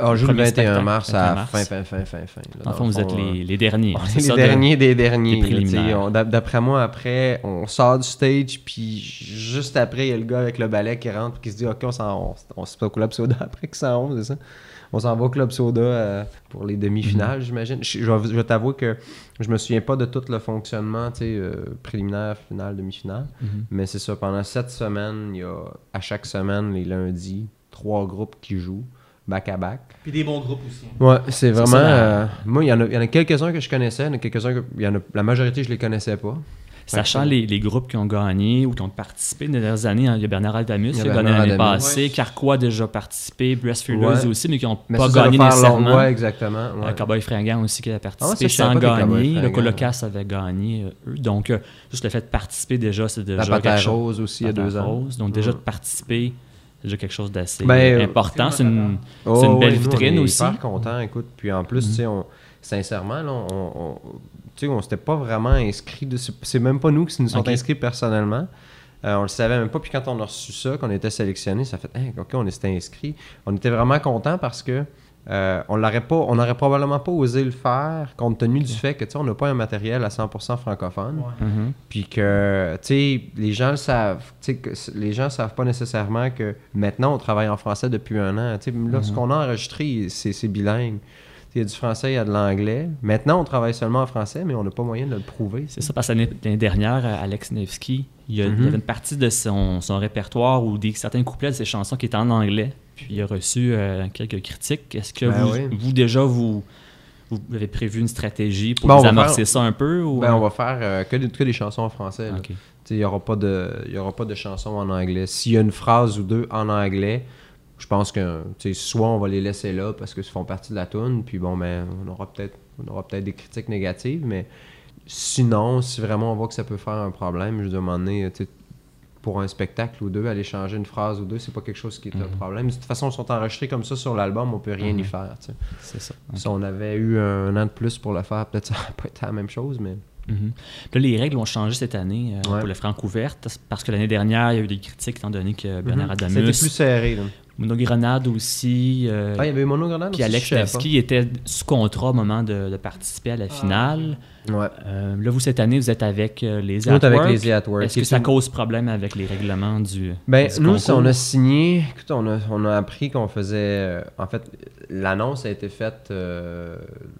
On joue le premier vingt et un spectacle, mars vingt et un à mars. fin, fin, fin, fin, fin. Là, En dans fond, le vous êtes fond, euh, les, les derniers. on c'est est ça, les de- derniers des derniers. des là, tu sais, préliminaires. on- d'ap- D'après moi, après, on sort du stage, puis juste après, il y a le gars avec le balai qui rentre, puis qui se dit, OK, on s'en on, on se fait au Club Soda après que ça on, c'est ça? On s'en va au Club Soda euh, pour les demi-finales, Mhm. j'imagine. Je, je vais, je vais t'avouer que je me souviens pas de tout le fonctionnement, tu sais, euh, préliminaire, finale, demi-finale. Mhm. Mais c'est ça, pendant sept semaines, il y a à chaque semaine, les lundis, trois groupes qui jouent, back-à-back. Puis des bons groupes aussi. hein. Ouais, c'est vraiment... ça, la- euh, moi, il y en a, il y en a quelques-uns que je connaissais, il y en a quelques-uns que... Il y en a, la majorité, je les connaissais pas. Sachant les, les groupes qui ont gagné ou qui ont participé les dernières années, hein, il y a Bernard Adamus Il y a qui a gagné Bernard l'année Adamus. passée, Ouais. Carquois a déjà participé, Breastfeeders Ouais. aussi, mais qui n'ont Mais pas ça, ça gagné va faire long- nécessairement. Ouais, exactement. Ouais. Euh, Cowboy Fringant aussi qui a participé Ah ouais, ça, je sans savais pas que les Cowboys gagner. Le Fringants. Colocas avait gagné, euh, eux. Donc, euh, juste le fait de participer déjà, c'est déjà La quelque Panther chose. Rose aussi, il y a Panther deux ans. Rose. Donc, déjà Mm. de participer, c'est déjà quelque chose d'assez Ben, euh, important. C'est une, Oh, c'est une belle ouais, nous, vitrine on est aussi. hyper contents, écoute. Puis en plus, Mhm. tu sais, on- sincèrement, là, on, on, tu sais, on s'était pas vraiment inscrits. De, c'est, c'est même pas nous qui nous sont Ok. inscrits personnellement. Euh, on le savait même pas. Puis quand on a reçu ça, qu'on était sélectionnés, ça fait hey, OK, on s'était inscrits. On était vraiment contents parce que euh, on l'aurait pas, on n'aurait probablement pas osé le faire compte tenu du fait que tu sais, on n'a pas un matériel à cent pour cent francophone. Ouais. Mhm. Puis que, tu sais, les gens le savent. Tu sais, que c- les gens savent pas nécessairement que maintenant, on travaille en français depuis un an. Tu sais, là, ce qu'on a enregistré, c'est, c'est bilingue. Tu sais, il y a du français, il y a de l'anglais. Maintenant, on travaille seulement en français, mais on n'a pas moyen de le prouver. C'est ça, parce que l'année l'année dernière, euh, Alex Nevsky, il y, a, il y Mhm. avait une partie de son, son répertoire ou des, certains couplets de ses chansons qui étaient en anglais. Puis il a reçu euh, quelques critiques. Est-ce que Ben vous, oui. vous, déjà, vous, vous avez prévu une stratégie pour Ben, on va désamorcer faire- ça un peu? Ou... Ben, on va faire euh, que, des, que des chansons en français. là. Ok. Tu sais, il n'y aura, pas de- il y aura pas de chansons en anglais. S'il y a une phrase ou deux en anglais, je pense que tu sais, soit on va les laisser là parce qu'ils font partie de la toune, puis bon, ben, on aura peut-être on aura peut-être des critiques négatives, mais sinon, si vraiment on voit que ça peut faire un problème, je veux dire, à un moment donné, tu sais, pour un spectacle ou deux, aller changer une phrase ou deux, c'est pas quelque chose qui est Mhm. un problème. De toute façon, ils sont enregistrés comme ça sur l'album, on peut rien y Mhm. faire. tu sais. C'est ça. Si on avait eu un an de plus pour le faire, peut-être ça n'aurait pas été la même chose, mais... Mhm. Puis là, les règles ont changé cette année euh, Ouais. pour le franc ouverte parce que l'année dernière, il y a eu des critiques étant donné que Bernard Mhm. C'était Adamus, plus serré. Là. Mono Grenade aussi, euh, Ah, il y avait eu Mono Grenade puis aussi, Alex je savais pas. Nevsky était sous contrat au moment de, de participer à la finale. Ouais. Euh, là, vous, cette année, vous êtes avec euh, les Nous, on est avec Atwork. les At Work. Est-ce que ça cause problème avec les règlements du, Ben, du nous, concours? si on a signé, écoute, on a, on a appris qu'on faisait... euh, en fait, l'annonce a été faite euh,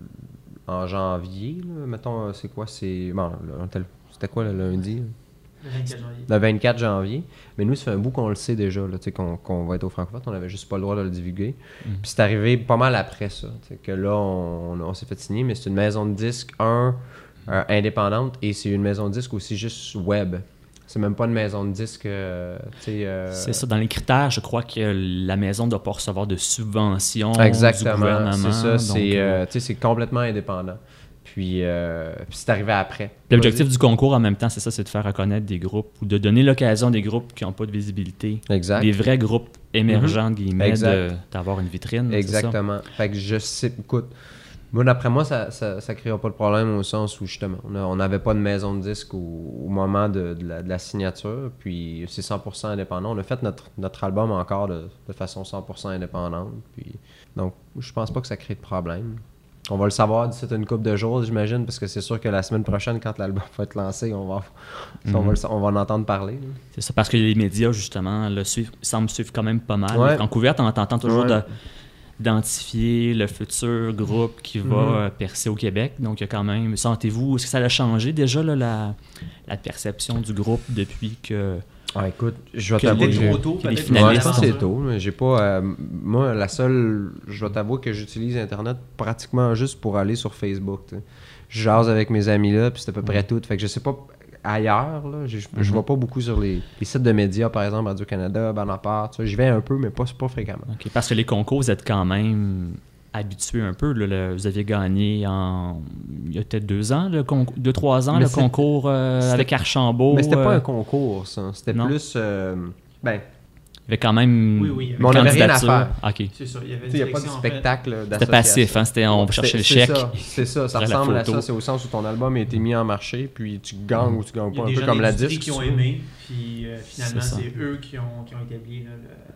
en janvier. Là. Mettons, euh, c'est quoi? C'est... Bon, le- tel- c'était quoi le lundi? là? Le vingt-quatre janvier. Le vingt-quatre janvier. Mais nous, ça fait un bout qu'on le sait déjà, là, tu sais, qu'on, qu'on va être au Francfort. On n'avait juste pas le droit de le divulguer. Mhm. Puis c'est arrivé pas mal après ça, tu sais, que là, on, on s'est fait signer. Mais c'est une maison de disques, un, euh, indépendante, et c'est une maison de disques aussi juste web. C'est même pas une maison de disques, euh, tu sais... euh, C'est ça, dans les critères, je crois que la maison ne doit pas recevoir de subventions du Exactement, gouvernement. c'est ça. donc, C'est, euh, euh, tu sais, c'est complètement indépendant. Puis, euh, puis c'est arrivé après. L'objectif du concours, en même temps, c'est ça, c'est de faire reconnaître des groupes ou de donner l'occasion à des groupes qui n'ont pas de visibilité, Exact. des vrais groupes émergents, entre guillemets, Exact. de- d'avoir une vitrine. c'est ça? Exactement. Fait que je sais, écoute, moi, d'après moi, ça, ça, ça créera pas de problème au sens où, justement, on n'avait pas de maison de disque au, au moment de, de, la, de la signature, puis c'est cent pour cent indépendant. On a fait notre, notre album encore de, de façon cent pour cent indépendante, puis donc, je pense pas que ça crée de problème. On va le savoir d'ici une couple de jours, j'imagine, parce que c'est sûr que la semaine prochaine, quand l'album va être lancé, on va, Mhm. on va, le- on va en entendre parler. là. C'est ça, parce que les médias, justement, le suivent, semblent suivre quand même pas mal. Ouais. En couverte, on entend toujours Ouais. de- d'identifier le futur groupe qui va Mhm. euh, percer au Québec. Donc, il y a quand même... Sentez-vous... Est-ce que ça a changé déjà, là, la, la perception du groupe depuis que... Ah, écoute, je vais Que t'avouer les- que Peut-être j'ai- trop tôt, que les peut-être. finalistes Ouais, je pense que c'est Ouais. tôt. Mais j'ai pas. euh, moi, la seule. Je vais t'avouer que j'utilise Internet pratiquement juste pour aller sur Facebook. tu sais. Je jase avec mes amis là, puis c'est à peu près tout. Fait que je sais pas ailleurs. Là, je, je Mhm. vais pas beaucoup sur les, les sites de médias, par exemple, Radio-Canada, Bonaparte. J'y vais un peu, mais pas, pas fréquemment. OK, parce que les concours, vous êtes quand même habitués un peu. Là, le- vous aviez gagné en... Il y a peut-être deux ans, le concours, deux, trois ans, Mais le c'est- concours euh, c'était- avec Archambault. mais c'était pas euh, un concours, ça. C'était non? plus. euh, ben, Il y avait quand même Oui, oui, une mais on avait rien à candidature. faire. OK. C'est ça, il y avait il n'y a pas de sélection, en fait. spectacle d'association. C'était passif, hein? C'était, on cherchait le C'est- chèque. C'est ça, c'est ça, ça après la ressemble à photo. ça. C'est au sens où ton album a été mis en marché, puis tu gagnes ou tu gagnes Il y a pas, un des peu gens comme la d'industrie disque. qui ont tu vois. aimé, puis euh, finalement, C'est ça. c'est eux qui ont, qui ont établi là, le-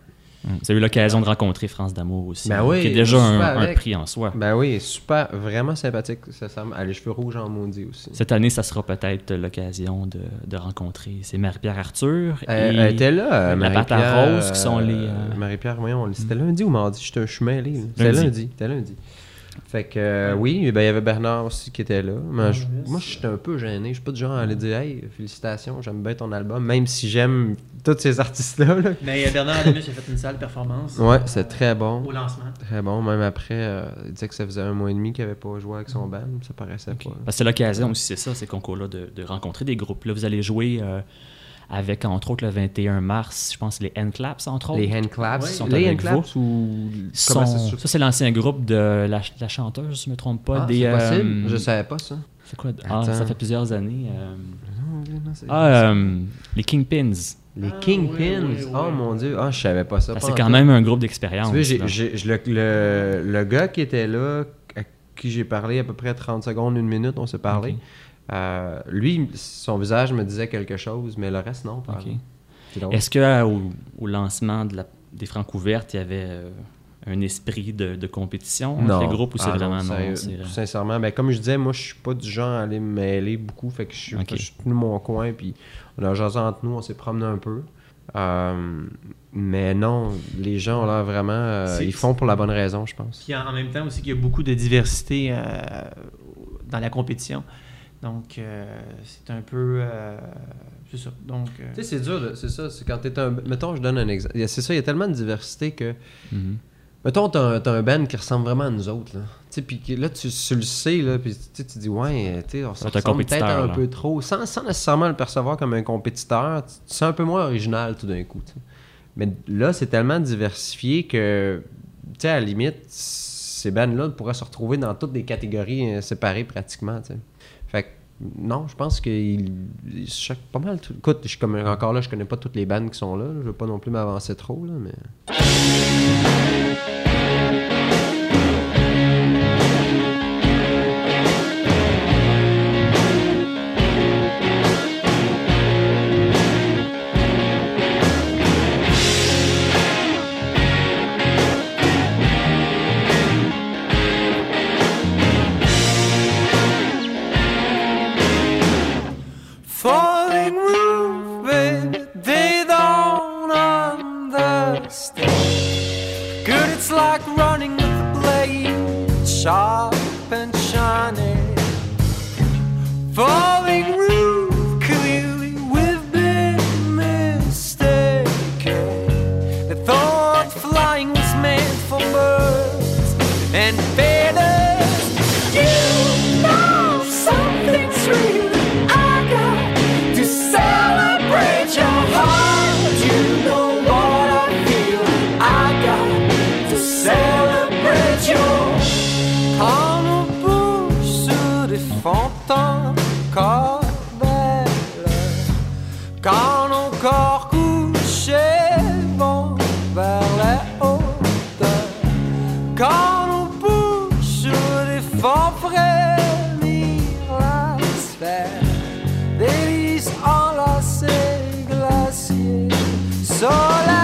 Vous avez eu l'occasion de rencontrer France d'Amour aussi, Ben oui, qui est déjà un, un avec. prix en soi. Ben oui, super, vraiment sympathique. Ça, ça, elle a les cheveux rouges en maudit aussi. Cette année, ça sera peut-être l'occasion de, de rencontrer. C'est Marie-Pierre Arthur et Elle, elle était là, euh, la pâte à Marie-Pierre, rose, qui sont les... euh, euh, Marie-Pierre, voyons, c'était lundi ou mardi? Je te- je suis mêlé. là. C'était Lundi. lundi. C'était lundi. Fait que, euh, oui, ben, il y avait Bernard aussi qui était là. Mais je- moi, j'étais un peu gêné. Je suis pas du genre à aller dire « Hey, félicitations, j'aime bien ton album », même si j'aime tous ces artistes-là. là. Mais Bernard Adamus a fait une sale performance. Ouais, euh, c'est très bon. Au lancement. Très bon. Même après, euh, il disait que ça faisait un mois et demi qu'il avait pas joué avec son band. Ça paraissait Ok. pas. Parce que c'est l'occasion aussi, c'est ça, ces concours-là, de, de rencontrer des groupes. Là, vous allez jouer euh, avec, entre autres, le vingt et un mars, je pense, les Handclaps, entre autres. Les handclaps. Ouais, sont les avec handclaps ou... Sont- Comment ça se... ça, c'est l'ancien groupe de la, la chanteuse, je ne me trompe pas. Ah, des, c'est possible? euh, Je savais pas ça. C'est quoi? Ah, Attends. ça fait plusieurs années. euh, Non, c'est- Ah, euh, les Kingpins. Les Ah, Kingpins. oui, oui, oui. Oh mon dieu. Ah, je savais pas ça. Ça, pas c'est en quand tout. même un groupe d'expérience. Tu vois, j'ai, là. j'ai- je- le, le, le gars qui était là, à qui j'ai parlé à peu près trente secondes, une minute, on s'est parlé. Ok. Euh, lui, son visage me disait quelque chose, mais le reste, non. Pas Ok. C'est drôle. Est-ce qu'au au lancement de la, des Francs ouvertes, il y avait euh, un esprit de, de compétition entre les groupes ou c'est Ah vraiment non? sérieux, c'est- tout sincèrement, ben, comme je disais, moi je suis pas du genre à aller me mêler beaucoup, fait que je suis Ok. je suis tenu mon coin, puis on a jasé entre nous, on s'est promené un peu. Euh, mais non, les gens ont l'air vraiment, euh, C'est- ils font pour la bonne raison, je pense. Puis en en même temps aussi qu'il y a beaucoup de diversité euh, dans la compétition. Donc, euh, c'est un peu... euh, c'est ça. Donc, euh, Tu sais, c'est dur, de- c'est ça, c'est quand t'es un... Mettons, je donne un exemple. C'est ça, il y a tellement de diversité que... Mhm. Mettons, t'as un, t'as un band qui ressemble vraiment à nous autres, là. Tu sais, puis que là, tu, tu le sais, là, puis tu sais, tu dis, ouais, tu sais, on se Ouais, t'es un ressemble peut-être compétiteur, un là. peu trop, sans, sans nécessairement le percevoir comme un compétiteur, tu tu sens un peu moins original tout d'un coup, tu sais. Mais là, c'est tellement diversifié que, tu sais, à la limite, ces bands-là pourraient se retrouver dans toutes des catégories euh, séparées pratiquement, tu sais. Fait que, non, je pense que il, il- chaque, pas mal. Tout, écoute, je suis comme, encore là, je connais pas toutes les bandes qui sont là, là. Je veux pas non plus m'avancer trop, là, mais... Falling roof, baby, they don't understand. Good, it's like running with a blade, sharp and shiny. Falling roof, clearly we've been mistaken. They thought flying was meant for birds and feathers. You know something's real. I got to celebrate your heart. You know what I feel. I got to celebrate your quand nos bouches se défendent encore belles, quand nos corps couchés vont vers les hauteurs, quand nos bouches se défendent frémir la sphère, délices enlacés, glaciers, soleil.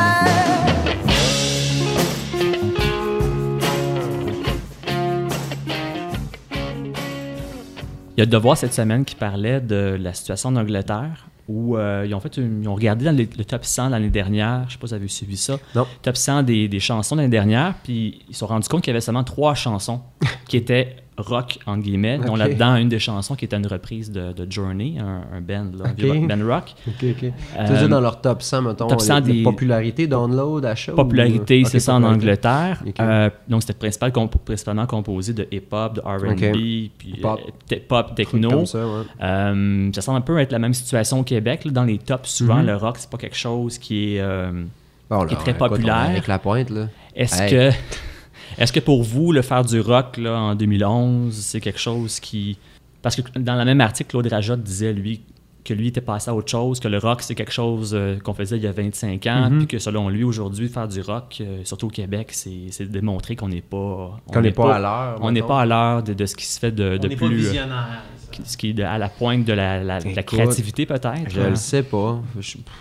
Il y a Devoir cette semaine qui parlait de la situation en Angleterre où euh, ils ont fait une- ils ont regardé dans les- le top cent l'année dernière. Je ne sais pas si vous avez suivi ça. Non. Top cent des, des chansons l'année dernière. Puis ils se sont rendus compte qu'il y avait seulement trois chansons qui étaient rock, entre guillemets. Dont Ok. là-dedans, une des chansons qui était une reprise de, de Journey, un, un band, là, un Ok. vieux rock- band rock. OK, OK. Tu Euh, veux dire dans leur top cent, mettons, top cent les- les des- popularité, download, achat? Popularité, ou... c'est Ok, ça en popularité. Angleterre. Ok. Euh, donc c'était principal- comp- principalement composé de hip-hop, de R and B, Ok. puis Pop. euh, te- pop, Truc techno. comme ça, ouais. Euh, ça semble un peu être la même situation au Québec. là. Dans les tops, souvent, Mhm. le rock, c'est pas quelque chose qui est... euh, Bon, qui est très écoute, on est populaire. avec la pointe, là. Est-ce Hey. que est-ce que pour vous, le faire du rock là, en deux mille onze, c'est quelque chose qui... Parce que dans le même article, Claude Rajotte disait, lui, que lui était passé à autre chose, que le rock, c'est quelque chose euh, qu'on faisait il y a vingt-cinq ans, Mhm. puis que selon lui, aujourd'hui, faire du rock, euh, surtout au Québec, c'est, c'est démontrer qu'on n'est pas... Qu'on n'est pas à l'heure. On n'est mettons. pas à l'heure de, de ce qui se fait de, on de n'est pas plus... euh, visionnaire. ça. qui- ce qui est de- à la pointe de la, la- de la Écoute, créativité, peut-être. Je hein. le sais pas. Je-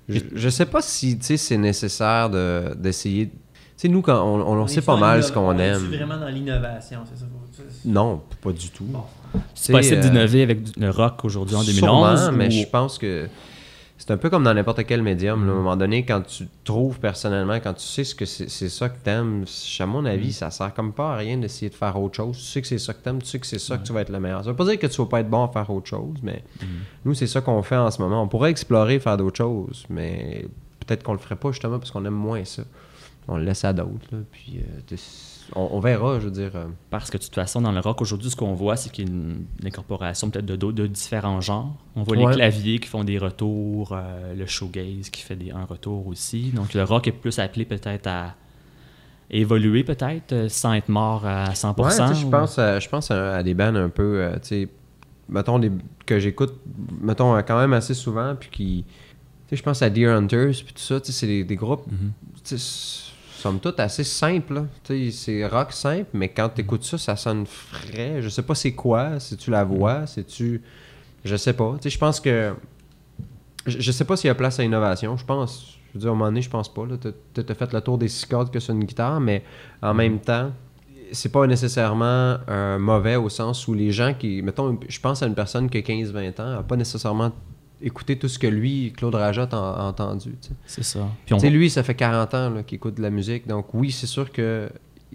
Je, je sais pas si, tu sais, c'est nécessaire de, d'essayer... Tu sais, nous, quand on, on, on sait pas est mal innov- ce qu'on on est aime. vraiment dans l'innovation, c'est ça? C'est- Non, pas du tout. Bon. C'est possible euh, d'innover avec du- le rock aujourd'hui en deux mille onze. Sûrement, mais ou- je pense que c'est un peu comme dans n'importe quel médium. Mm. Là, à un moment donné, quand tu trouves personnellement, quand tu sais ce que c'est, c'est ça que t'aimes, à mon avis, Mm. ça sert comme pas à rien d'essayer de faire autre chose. Tu sais que c'est ça que t'aimes, tu sais que c'est ça que tu vas être le meilleur. Ça veut pas dire que tu vas pas être bon à faire autre chose, mais Mm. nous, c'est ça qu'on fait en ce moment. On pourrait explorer, faire d'autres choses, mais peut-être qu'on le ferait pas justement parce qu'on aime moins ça. On le laisse à d'autres, là, puis euh, t'es- on, on verra, je veux dire. euh, Parce que de toute façon, dans le rock aujourd'hui, ce qu'on voit, c'est qu'il y a une, une incorporation peut-être de, d'autres- de différents genres. On voit Ouais. les claviers qui font des retours, euh, le shoegaze qui fait des, un retour aussi. Donc le rock est plus appelé peut-être à évoluer, peut-être, euh, sans être mort à cent pour Ouais, cent. tu sais, je ou- pense, à, je pense à, à des bands un peu, euh, tu sais, mettons, des, que j'écoute, mettons, euh, quand même assez souvent, puis qui, tu sais, je pense à Deer Hunters, puis tout ça, tu sais, c'est des, des groupes, Mhm. tu sais, somme toute assez simples, là. Tu sais, c'est rock simple, mais quand tu écoutes ça, ça sonne frais. Je sais pas c'est quoi, c'est-tu la voix, c'est-tu... Je sais pas. Tu sais, je pense que... Je, je sais pas s'il y a place à innovation, je pense... Je veux dire, à un moment donné, je pense pas, là. T'as, t'as fait le tour des six cordes que c'est une guitare, mais en même temps, c'est pas nécessairement euh, mauvais au sens où les gens qui... Mettons, je pense à une personne qui a quinze vingt ans, a pas nécessairement écouté tout ce que lui, Claude Rajotte, a, a entendu, tu sais. C'est ça. Puis on Tu sais, va- lui, ça fait quarante ans là, qu'il écoute de la musique. Donc, oui, c'est sûr que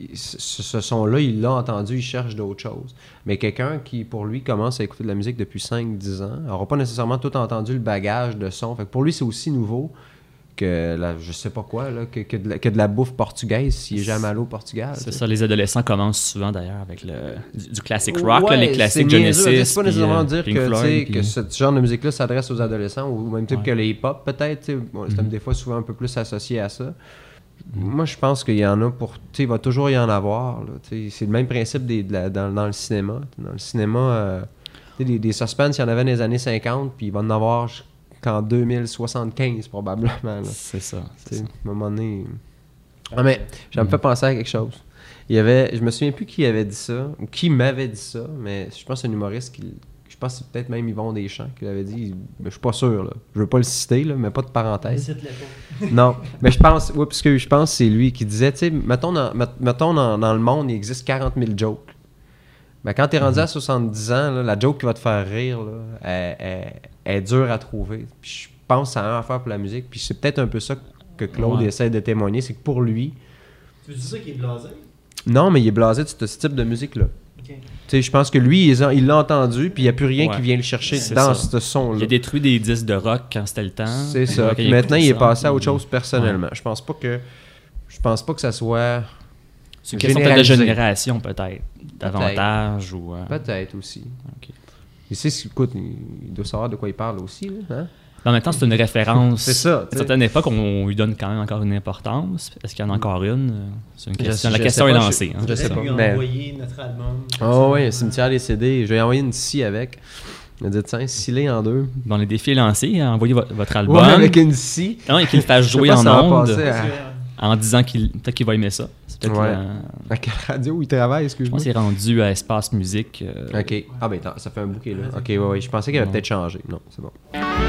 ce, ce son-là, il l'a entendu, il cherche d'autres choses. Mais quelqu'un qui, pour lui, commence à écouter de la musique depuis cinq dix ans, n'aura pas nécessairement tout entendu le bagage de son. Fait que pour lui, c'est aussi nouveau que, la, je sais pas quoi, là, que, que, de la, que de la bouffe portugaise s'il est jamais allé au Portugal. C'est tu sais. ça, les adolescents commencent souvent d'ailleurs avec le, du, du classic rock, là, Ouais, les classiques c'est niaiseux. Genesis. C'est pas puis, nécessairement euh, dire Pink que, tu Floyd, sais, puis- que ce genre de musique-là s'adresse aux adolescents, ou au même type Ouais. que les hip-hop, peut-être. tu sais. Bon, c'est Mhm. des fois souvent un peu plus associé à ça. Moi, je pense qu'il y en a pour... Tu sais, il va toujours y en avoir. Là, tu sais. C'est le même principe des, de la- dans, dans le cinéma. Dans le cinéma, euh, tu sais, des, des suspens, il y en avait dans les années cinquante, puis il va en avoir jusqu'en deux mille soixante-quinze, probablement. Là. C'est ça. Tu c'est sais, ça. à un moment donné... Ah, mais ça me Mhm. fait penser à quelque chose. Il y avait... Je me souviens plus qui avait dit ça, ou qui m'avait dit ça, mais je pense que c'est un humoriste qui... Je pense que c'est peut-être même Yvon Deschamps qui l'avait dit. Mais je suis pas sûr, là. Je veux pas le citer, là, mais pas de parenthèse. Cite-le pas. Non, mais je pense, ouais, parce que je pense que c'est lui qui disait, tu sais, mettons, dans, met- mettons dans, dans le monde, il existe quarante mille jokes. Mais quand t'es rendu à soixante-dix ans, là, la joke qui va te faire rire, là, elle, elle- elle est dure à trouver. Puis je pense que ça a un à faire pour la musique. Puis c'est peut-être un peu ça que Claude Ouais. essaie de témoigner, c'est que pour lui, Tu veux dire ça qui est blasé? non, mais il est blasé de ce ce type de musique-là. Ok. Tu sais, je pense que lui, il il l'a entendu, puis il n'y a plus rien Ouais. qui vient le chercher C'est dans ça. ce son-là. Il a détruit des disques de rock quand c'était le temps. C'est ça. Quand Puis il a maintenant, écouté il est ça, passé à autre puis- chose personnellement. Je pense pas que je pense pas que ça soit C'est une question peut-être de généralisé. génération, peut-être. Davantage ou. euh, Peut-être aussi. ok. Il sait, ce- écoute, il il doit savoir de quoi il parle aussi. Là, hein? En même temps, c'est une référence. C'est ça, À tu une sais. certaine époque, on lui donne quand même encore une importance. Est-ce qu'il y en a encore une euh, C'est une Je- question. je La question sais est pas, lancée. je- hein, je c'est sais ça. pas. Lui Ben- envoyer notre album. Oh oui, cimetière des C D. Je vais envoyer une scie avec. Il a dit, tiens, scellé en deux. Bon, le défi est lancé. Envoyez vo- votre album. Ouais, avec une scie. Non, et qu'il le fasse Je sais jouer pas en si ça va ondes passer Parce à- que, en disant qu'il peut-être qu'il va aimer ça. C'est peut-être Ouais. la- À quelle radio il travaille, Je excuse-moi? pense qu'il est rendu à Espace Musique. euh, Ok. Ah ben attends, ça fait un bouquet là. Ok, ouais, ouais. Je pensais qu'il avait Non. peut-être changé. Non, c'est bon.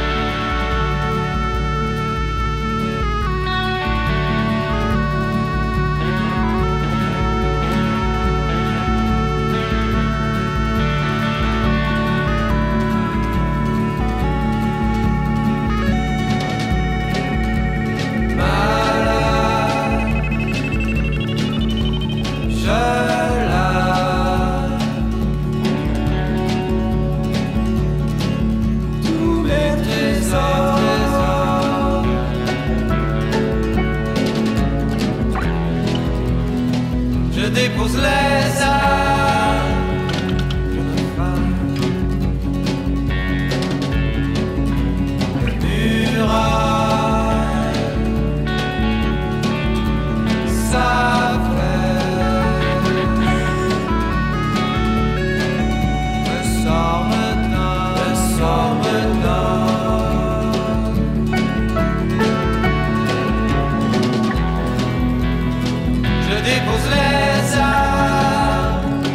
Tous mes trésors, je dépose les armes, je me fais muraille, ça fait, me sort maintenant, me sort maintenant. Je dépose les armes,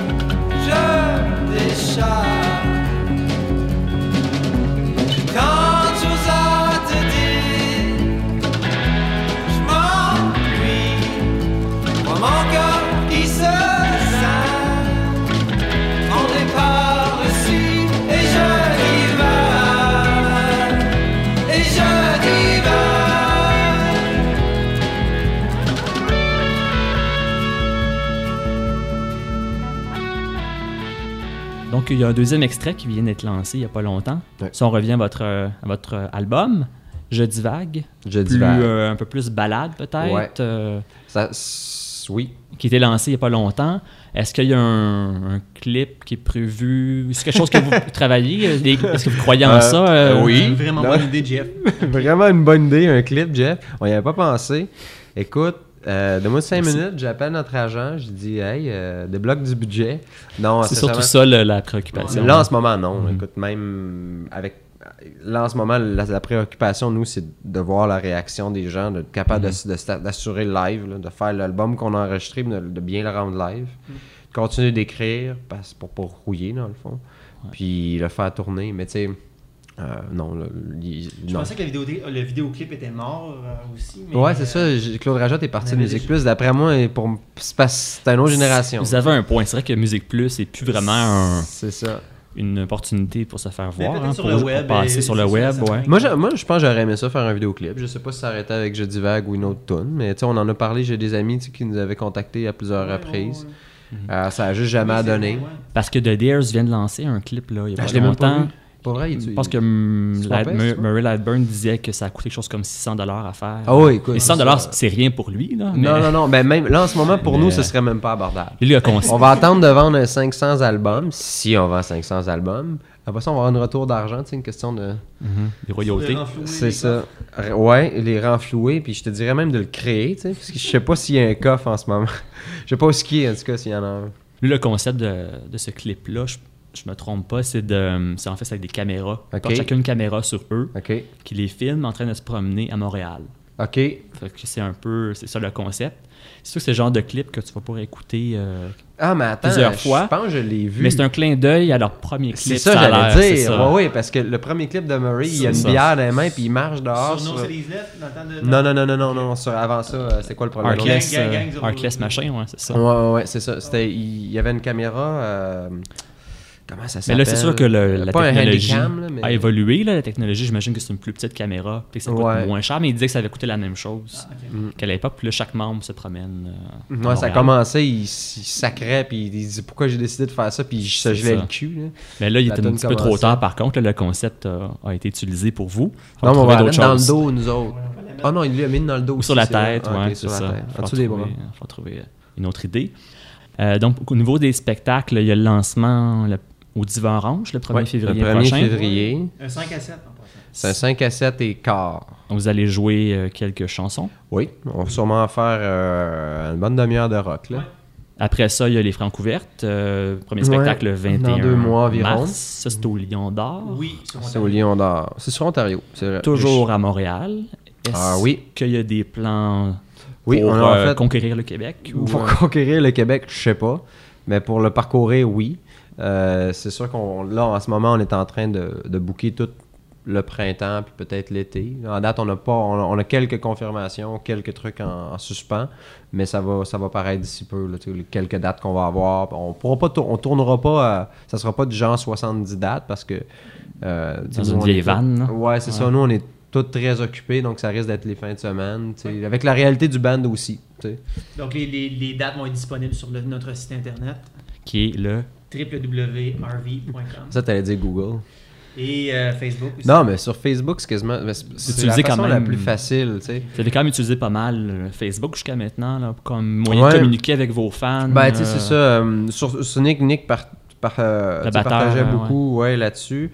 donc, il y a un deuxième extrait qui vient d'être lancé il n'y a pas longtemps. Ouais. Si on revient à votre, à votre album, Je divague, Je plus, divague. euh, un peu plus balade peut-être, Ouais. euh, Ça, c- oui. qui a été lancé il n'y a pas longtemps. Est-ce qu'il y a un, un clip qui est prévu? C'est quelque chose que vous travaillez? euh, des- Est-ce que vous croyez en Euh, ça? euh, oui. Vraiment Non. bonne idée, Jeff. Vraiment une bonne idée, un clip, Jeff. On n'y avait pas pensé. Écoute, euh, donne-moi cinq Merci. minutes, j'appelle notre agent, je dis, hey, euh, débloque du budget. Non, C'est sincèrement, surtout ça le- la préoccupation. Là, en ce moment, non. Mhm. Écoute, même avec. Là, en ce moment, la, la préoccupation, nous, c'est de voir la réaction des gens, d'être capable Mhm. de- de sta- d'assurer le live, là, de faire l'album qu'on a enregistré, de, de bien le rendre live. Mhm. Continuer d'écrire parce, pour pas rouiller, dans le fond. Ouais. Puis le faire tourner. Mais tu sais, euh, non. Là, il- Je non. pensais que le, vidéo, le vidéoclip était mort euh, aussi. Mais, Ouais, c'est euh, ça. j'ai- Claude Rajotte est parti on de avait Musique déjà- Plus. D'après moi, et pour, c'est parce que c'est une autre génération. Vous avez un point. C'est vrai que Musique Plus n'est plus vraiment un- C'est ça. une opportunité pour se faire Mais voir, peut-être hein, sur pour, le pour web, passer et sur le c'est sûr, web. ça Ouais. serait- Moi, je, moi, je pense que j'aurais aimé ça faire un vidéoclip. Je sais pas si ça arrêtait avec Je divague ou une autre tune, mais tu sais, on en a parlé. J'ai des amis tu sais, qui nous avaient contactés à plusieurs Ouais, reprises. ouais, ouais. Euh, ça a juste jamais Oui, c'est donné. vrai, ouais. Parce que The Dares vient de lancer un clip là, il y a Ah, pas je l'ai même pas longtemps. vu. Pour vrai, il Je pense que hum, C'est Light- pas Mur- pire, ça? Murray Lightburn disait que ça a coûté quelque chose comme six cents dollars à faire. Ah oui, écoute. Et six cents dollars, ça- c'est rien pour lui. Là, mais Non, non, non. Ben, même, là, en ce moment, pour Mais, nous, euh, ce serait même pas abordable. Lui, il a conçu. On va attendre de vendre un cinq cents albums, si on vend cinq cents albums. Après ça, on va avoir un retour d'argent, tu sais, une question de... Mhm, des royautés. Le renflouer, C'est les ça. R- Ouais, les renflouer, puis je te dirais même de le créer, tu sais, parce que je sais pas s'il y a un coffre en ce moment. Je sais pas où ce qu'il y a, en tout cas, s'il y en a un. Lui, le concept de, de ce clip-là, je, je me trompe pas, c'est de, c'est en fait c'est avec des caméras. Ils Ok. portent chacun une caméra sur eux, OK. qui les filme en train de se promener à Montréal. OK. Fait que c'est un peu, c'est ça le concept. C'est sûr que c'est le genre de clip que tu vas pouvoir écouter, euh, Ah, mais attends, Plusieurs je fois. pense que je l'ai vu. mais c'est un clin d'œil à leur premier clip. C'est ça, a l'air, j'allais c'est dire. ça. Oui, oui, parce que le premier clip de Murray, il y a une C'est ça. bière dans les mains, puis il marche dehors. Sur No sur- Cities Left, dans le temps de... Non, non, non, non, non, non, sur- avant ça, euh, c'est quoi le problème? Arcless, Gang, gang, euh, gang, zéro, Arcless zéro. machin, ouais, c'est ça. Ouais, ouais, ouais, c'est ça. C'était, il il y avait une caméra. euh, Comment ça Mais s'appelle? là, c'est sûr que le- la Pas technologie un handycam, là, mais... a évolué. Là, la technologie, j'imagine que c'est une plus petite caméra, puis que ça coûte Ouais. moins cher, mais il disait que ça avait coûté la même chose Ah, ok. Mm. qu'à l'époque. Puis là, chaque membre se promène. euh, à Ouais, ça a Montréal. commencé, il, il sacrait, puis il disait pourquoi j'ai décidé de faire ça, puis il se C'est gelait ça. le cul. Là. Mais là, il La était un toune petit peu trop commençait. tard, par contre. Là, le concept a, a été utilisé pour vous. Faut Non, mais on trouver va la d'autres mettre dans le choses. dos, nous autres. Ouais, on va la mettre- Ah non, il l'a mis dans le dos Ou aussi, sur la c'est vrai. tête, Ah, ok, ouais, sur c'est la ça. tête. En Faut dessous des trouver- bras. faut trouver une autre idée. Euh, donc, au niveau des spectacles, il y a le lancement le- au Divan Orange le premier Ouais, février le premier prochain. février. Un cinq à sept en passant. C'est un cinq à sept et quart. Donc, vous allez jouer euh, quelques chansons. Oui, on va sûrement faire euh, une bonne demi-heure de rock. Là. Ouais. Après ça, il y a les Francs ouvertes. euh, premier Ouais, spectacle le vingt et un dans deux mois environ. mars. Ça, c'est au Lion d'Or. Oui, sur C'est au Lion d'Or. C'est sur Ontario. c'est vrai. Toujours à Montréal. Est-ce Ah oui. qu'il y a des plans Oui, pour on a en euh, fait- conquérir le Québec? Ou, Pour euh, conquérir le Québec, je sais pas. Mais pour le parcourir, oui. Euh, c'est sûr qu'on là, en ce moment, on est en train de, de booker tout le printemps puis peut-être l'été. En date, on a pas, on a, on a quelques confirmations, quelques trucs en, en suspens, mais ça va, ça va paraître d'ici peu. Là, tu sais, les quelques dates qu'on va avoir. On pourra pas, tour- on tournera pas, à- ça sera pas du genre soixante-dix dates parce que euh, tu sais, Dans nous, une on vieille est tout- vanne, là. Ouais, c'est ça. Ouais. Nous, on est tous très occupés, donc ça risque d'être les fins de semaine. Tu sais, avec la réalité du band aussi. Tu sais. Donc, les, les, les dates vont être disponibles sur le- notre site internet qui est le... w w w point r v point com Ça, t'allais dire Google. et euh, Facebook aussi. Non, mais sur Facebook, c'est quasiment. mais C'est c'est la utilisé quand façon la même. plus facile, tu sais. Vous avez quand même utilisé pas mal euh, Facebook jusqu'à maintenant, là, comme moyen Ouais. de communiquer avec vos fans. Ben, tu sais, euh, c'est ça. euh, sur, sur Nick, Nick par, par, euh, Le tu sais, batteur, partageait ouais, beaucoup ouais, là-dessus.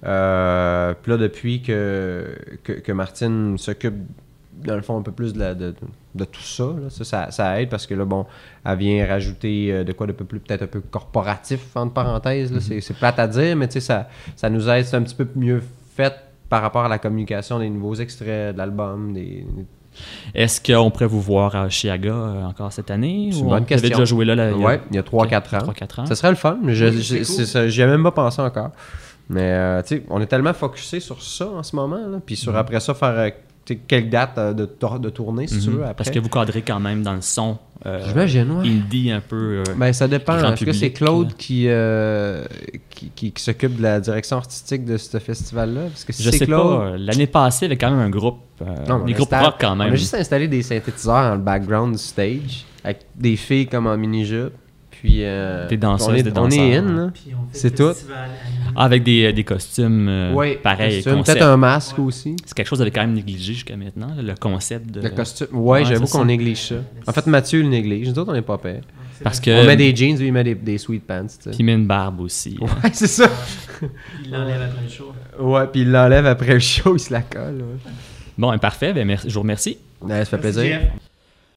Euh, Puis là, depuis que, que, que Martine s'occupe, dans le fond, un peu plus de, la- de, de tout ça, là, ça, ça, ça aide parce que là, bon, elle vient rajouter euh, de quoi de peu plus, peut-être un peu corporatif, entre parenthèses. là. C'est c'est plate à dire, mais tu sais, ça, ça nous aide. C'est un petit peu mieux fait par rapport à la communication des nouveaux extraits de l'album, des, Est-ce qu'on pourrait vous voir à Chiaga euh, encore cette année? C'est ou une on- bonne vous avez question. déjà joué là, là il y a- Ouais, il y a trois quatre ans. trois quatre ans. Ça serait le fun, mais je, Oui, je- c'est c'est cool. ça, j'y ai même pas pensé encore. Mais euh, tu sais, on est tellement focusé sur ça en ce moment, là, puis sur après ça, faire euh, tu sais, quelques dates euh, de, tour- de tournée, si tu Mhm. veux, après. Parce que vous cadrez quand même dans le son euh, J'imagine, ouais. indie un peu. euh, Ben, ça dépend. grand Est-ce que c'est public, Claude là. qui, euh, qui, qui, qui s'occupe de la direction artistique de ce festival-là? Parce que si je c'est sais Claude... pas. euh, L'année passée, il y avait quand même un groupe. euh, Non, mais des on groupes installe- rock quand même. On a juste installé des synthétiseurs dans le background du stage, avec des filles comme en mini-jupe. Puis, euh, Des danseuses, on est, des on danseurs. est in, là. Puis on fait C'est le tout. festival annuel. Ah, avec des, des costumes euh, Oui, pareils, costume, concept. peut-être un masque aussi. C'est quelque chose d'avait quand même négligé jusqu'à maintenant, là, le concept de... Le costume. Ouais, Ouais, j'avoue c'est qu'on ça. néglige ça. En fait, Mathieu le néglige. Nous autres, on n'est pas pire. C'est Parce vrai. que... On met des jeans, lui, il met des, des sweet pants. Tu sais. Puis il met une barbe aussi. Ouais, c'est ça. Il l'enlève après le show. Ouais, puis il l'enlève après le show, il se la colle. Ouais. Bon, ben, parfait. Ben, merci, je vous remercie. Ouais, ça fait Merci, plaisir. Jeff.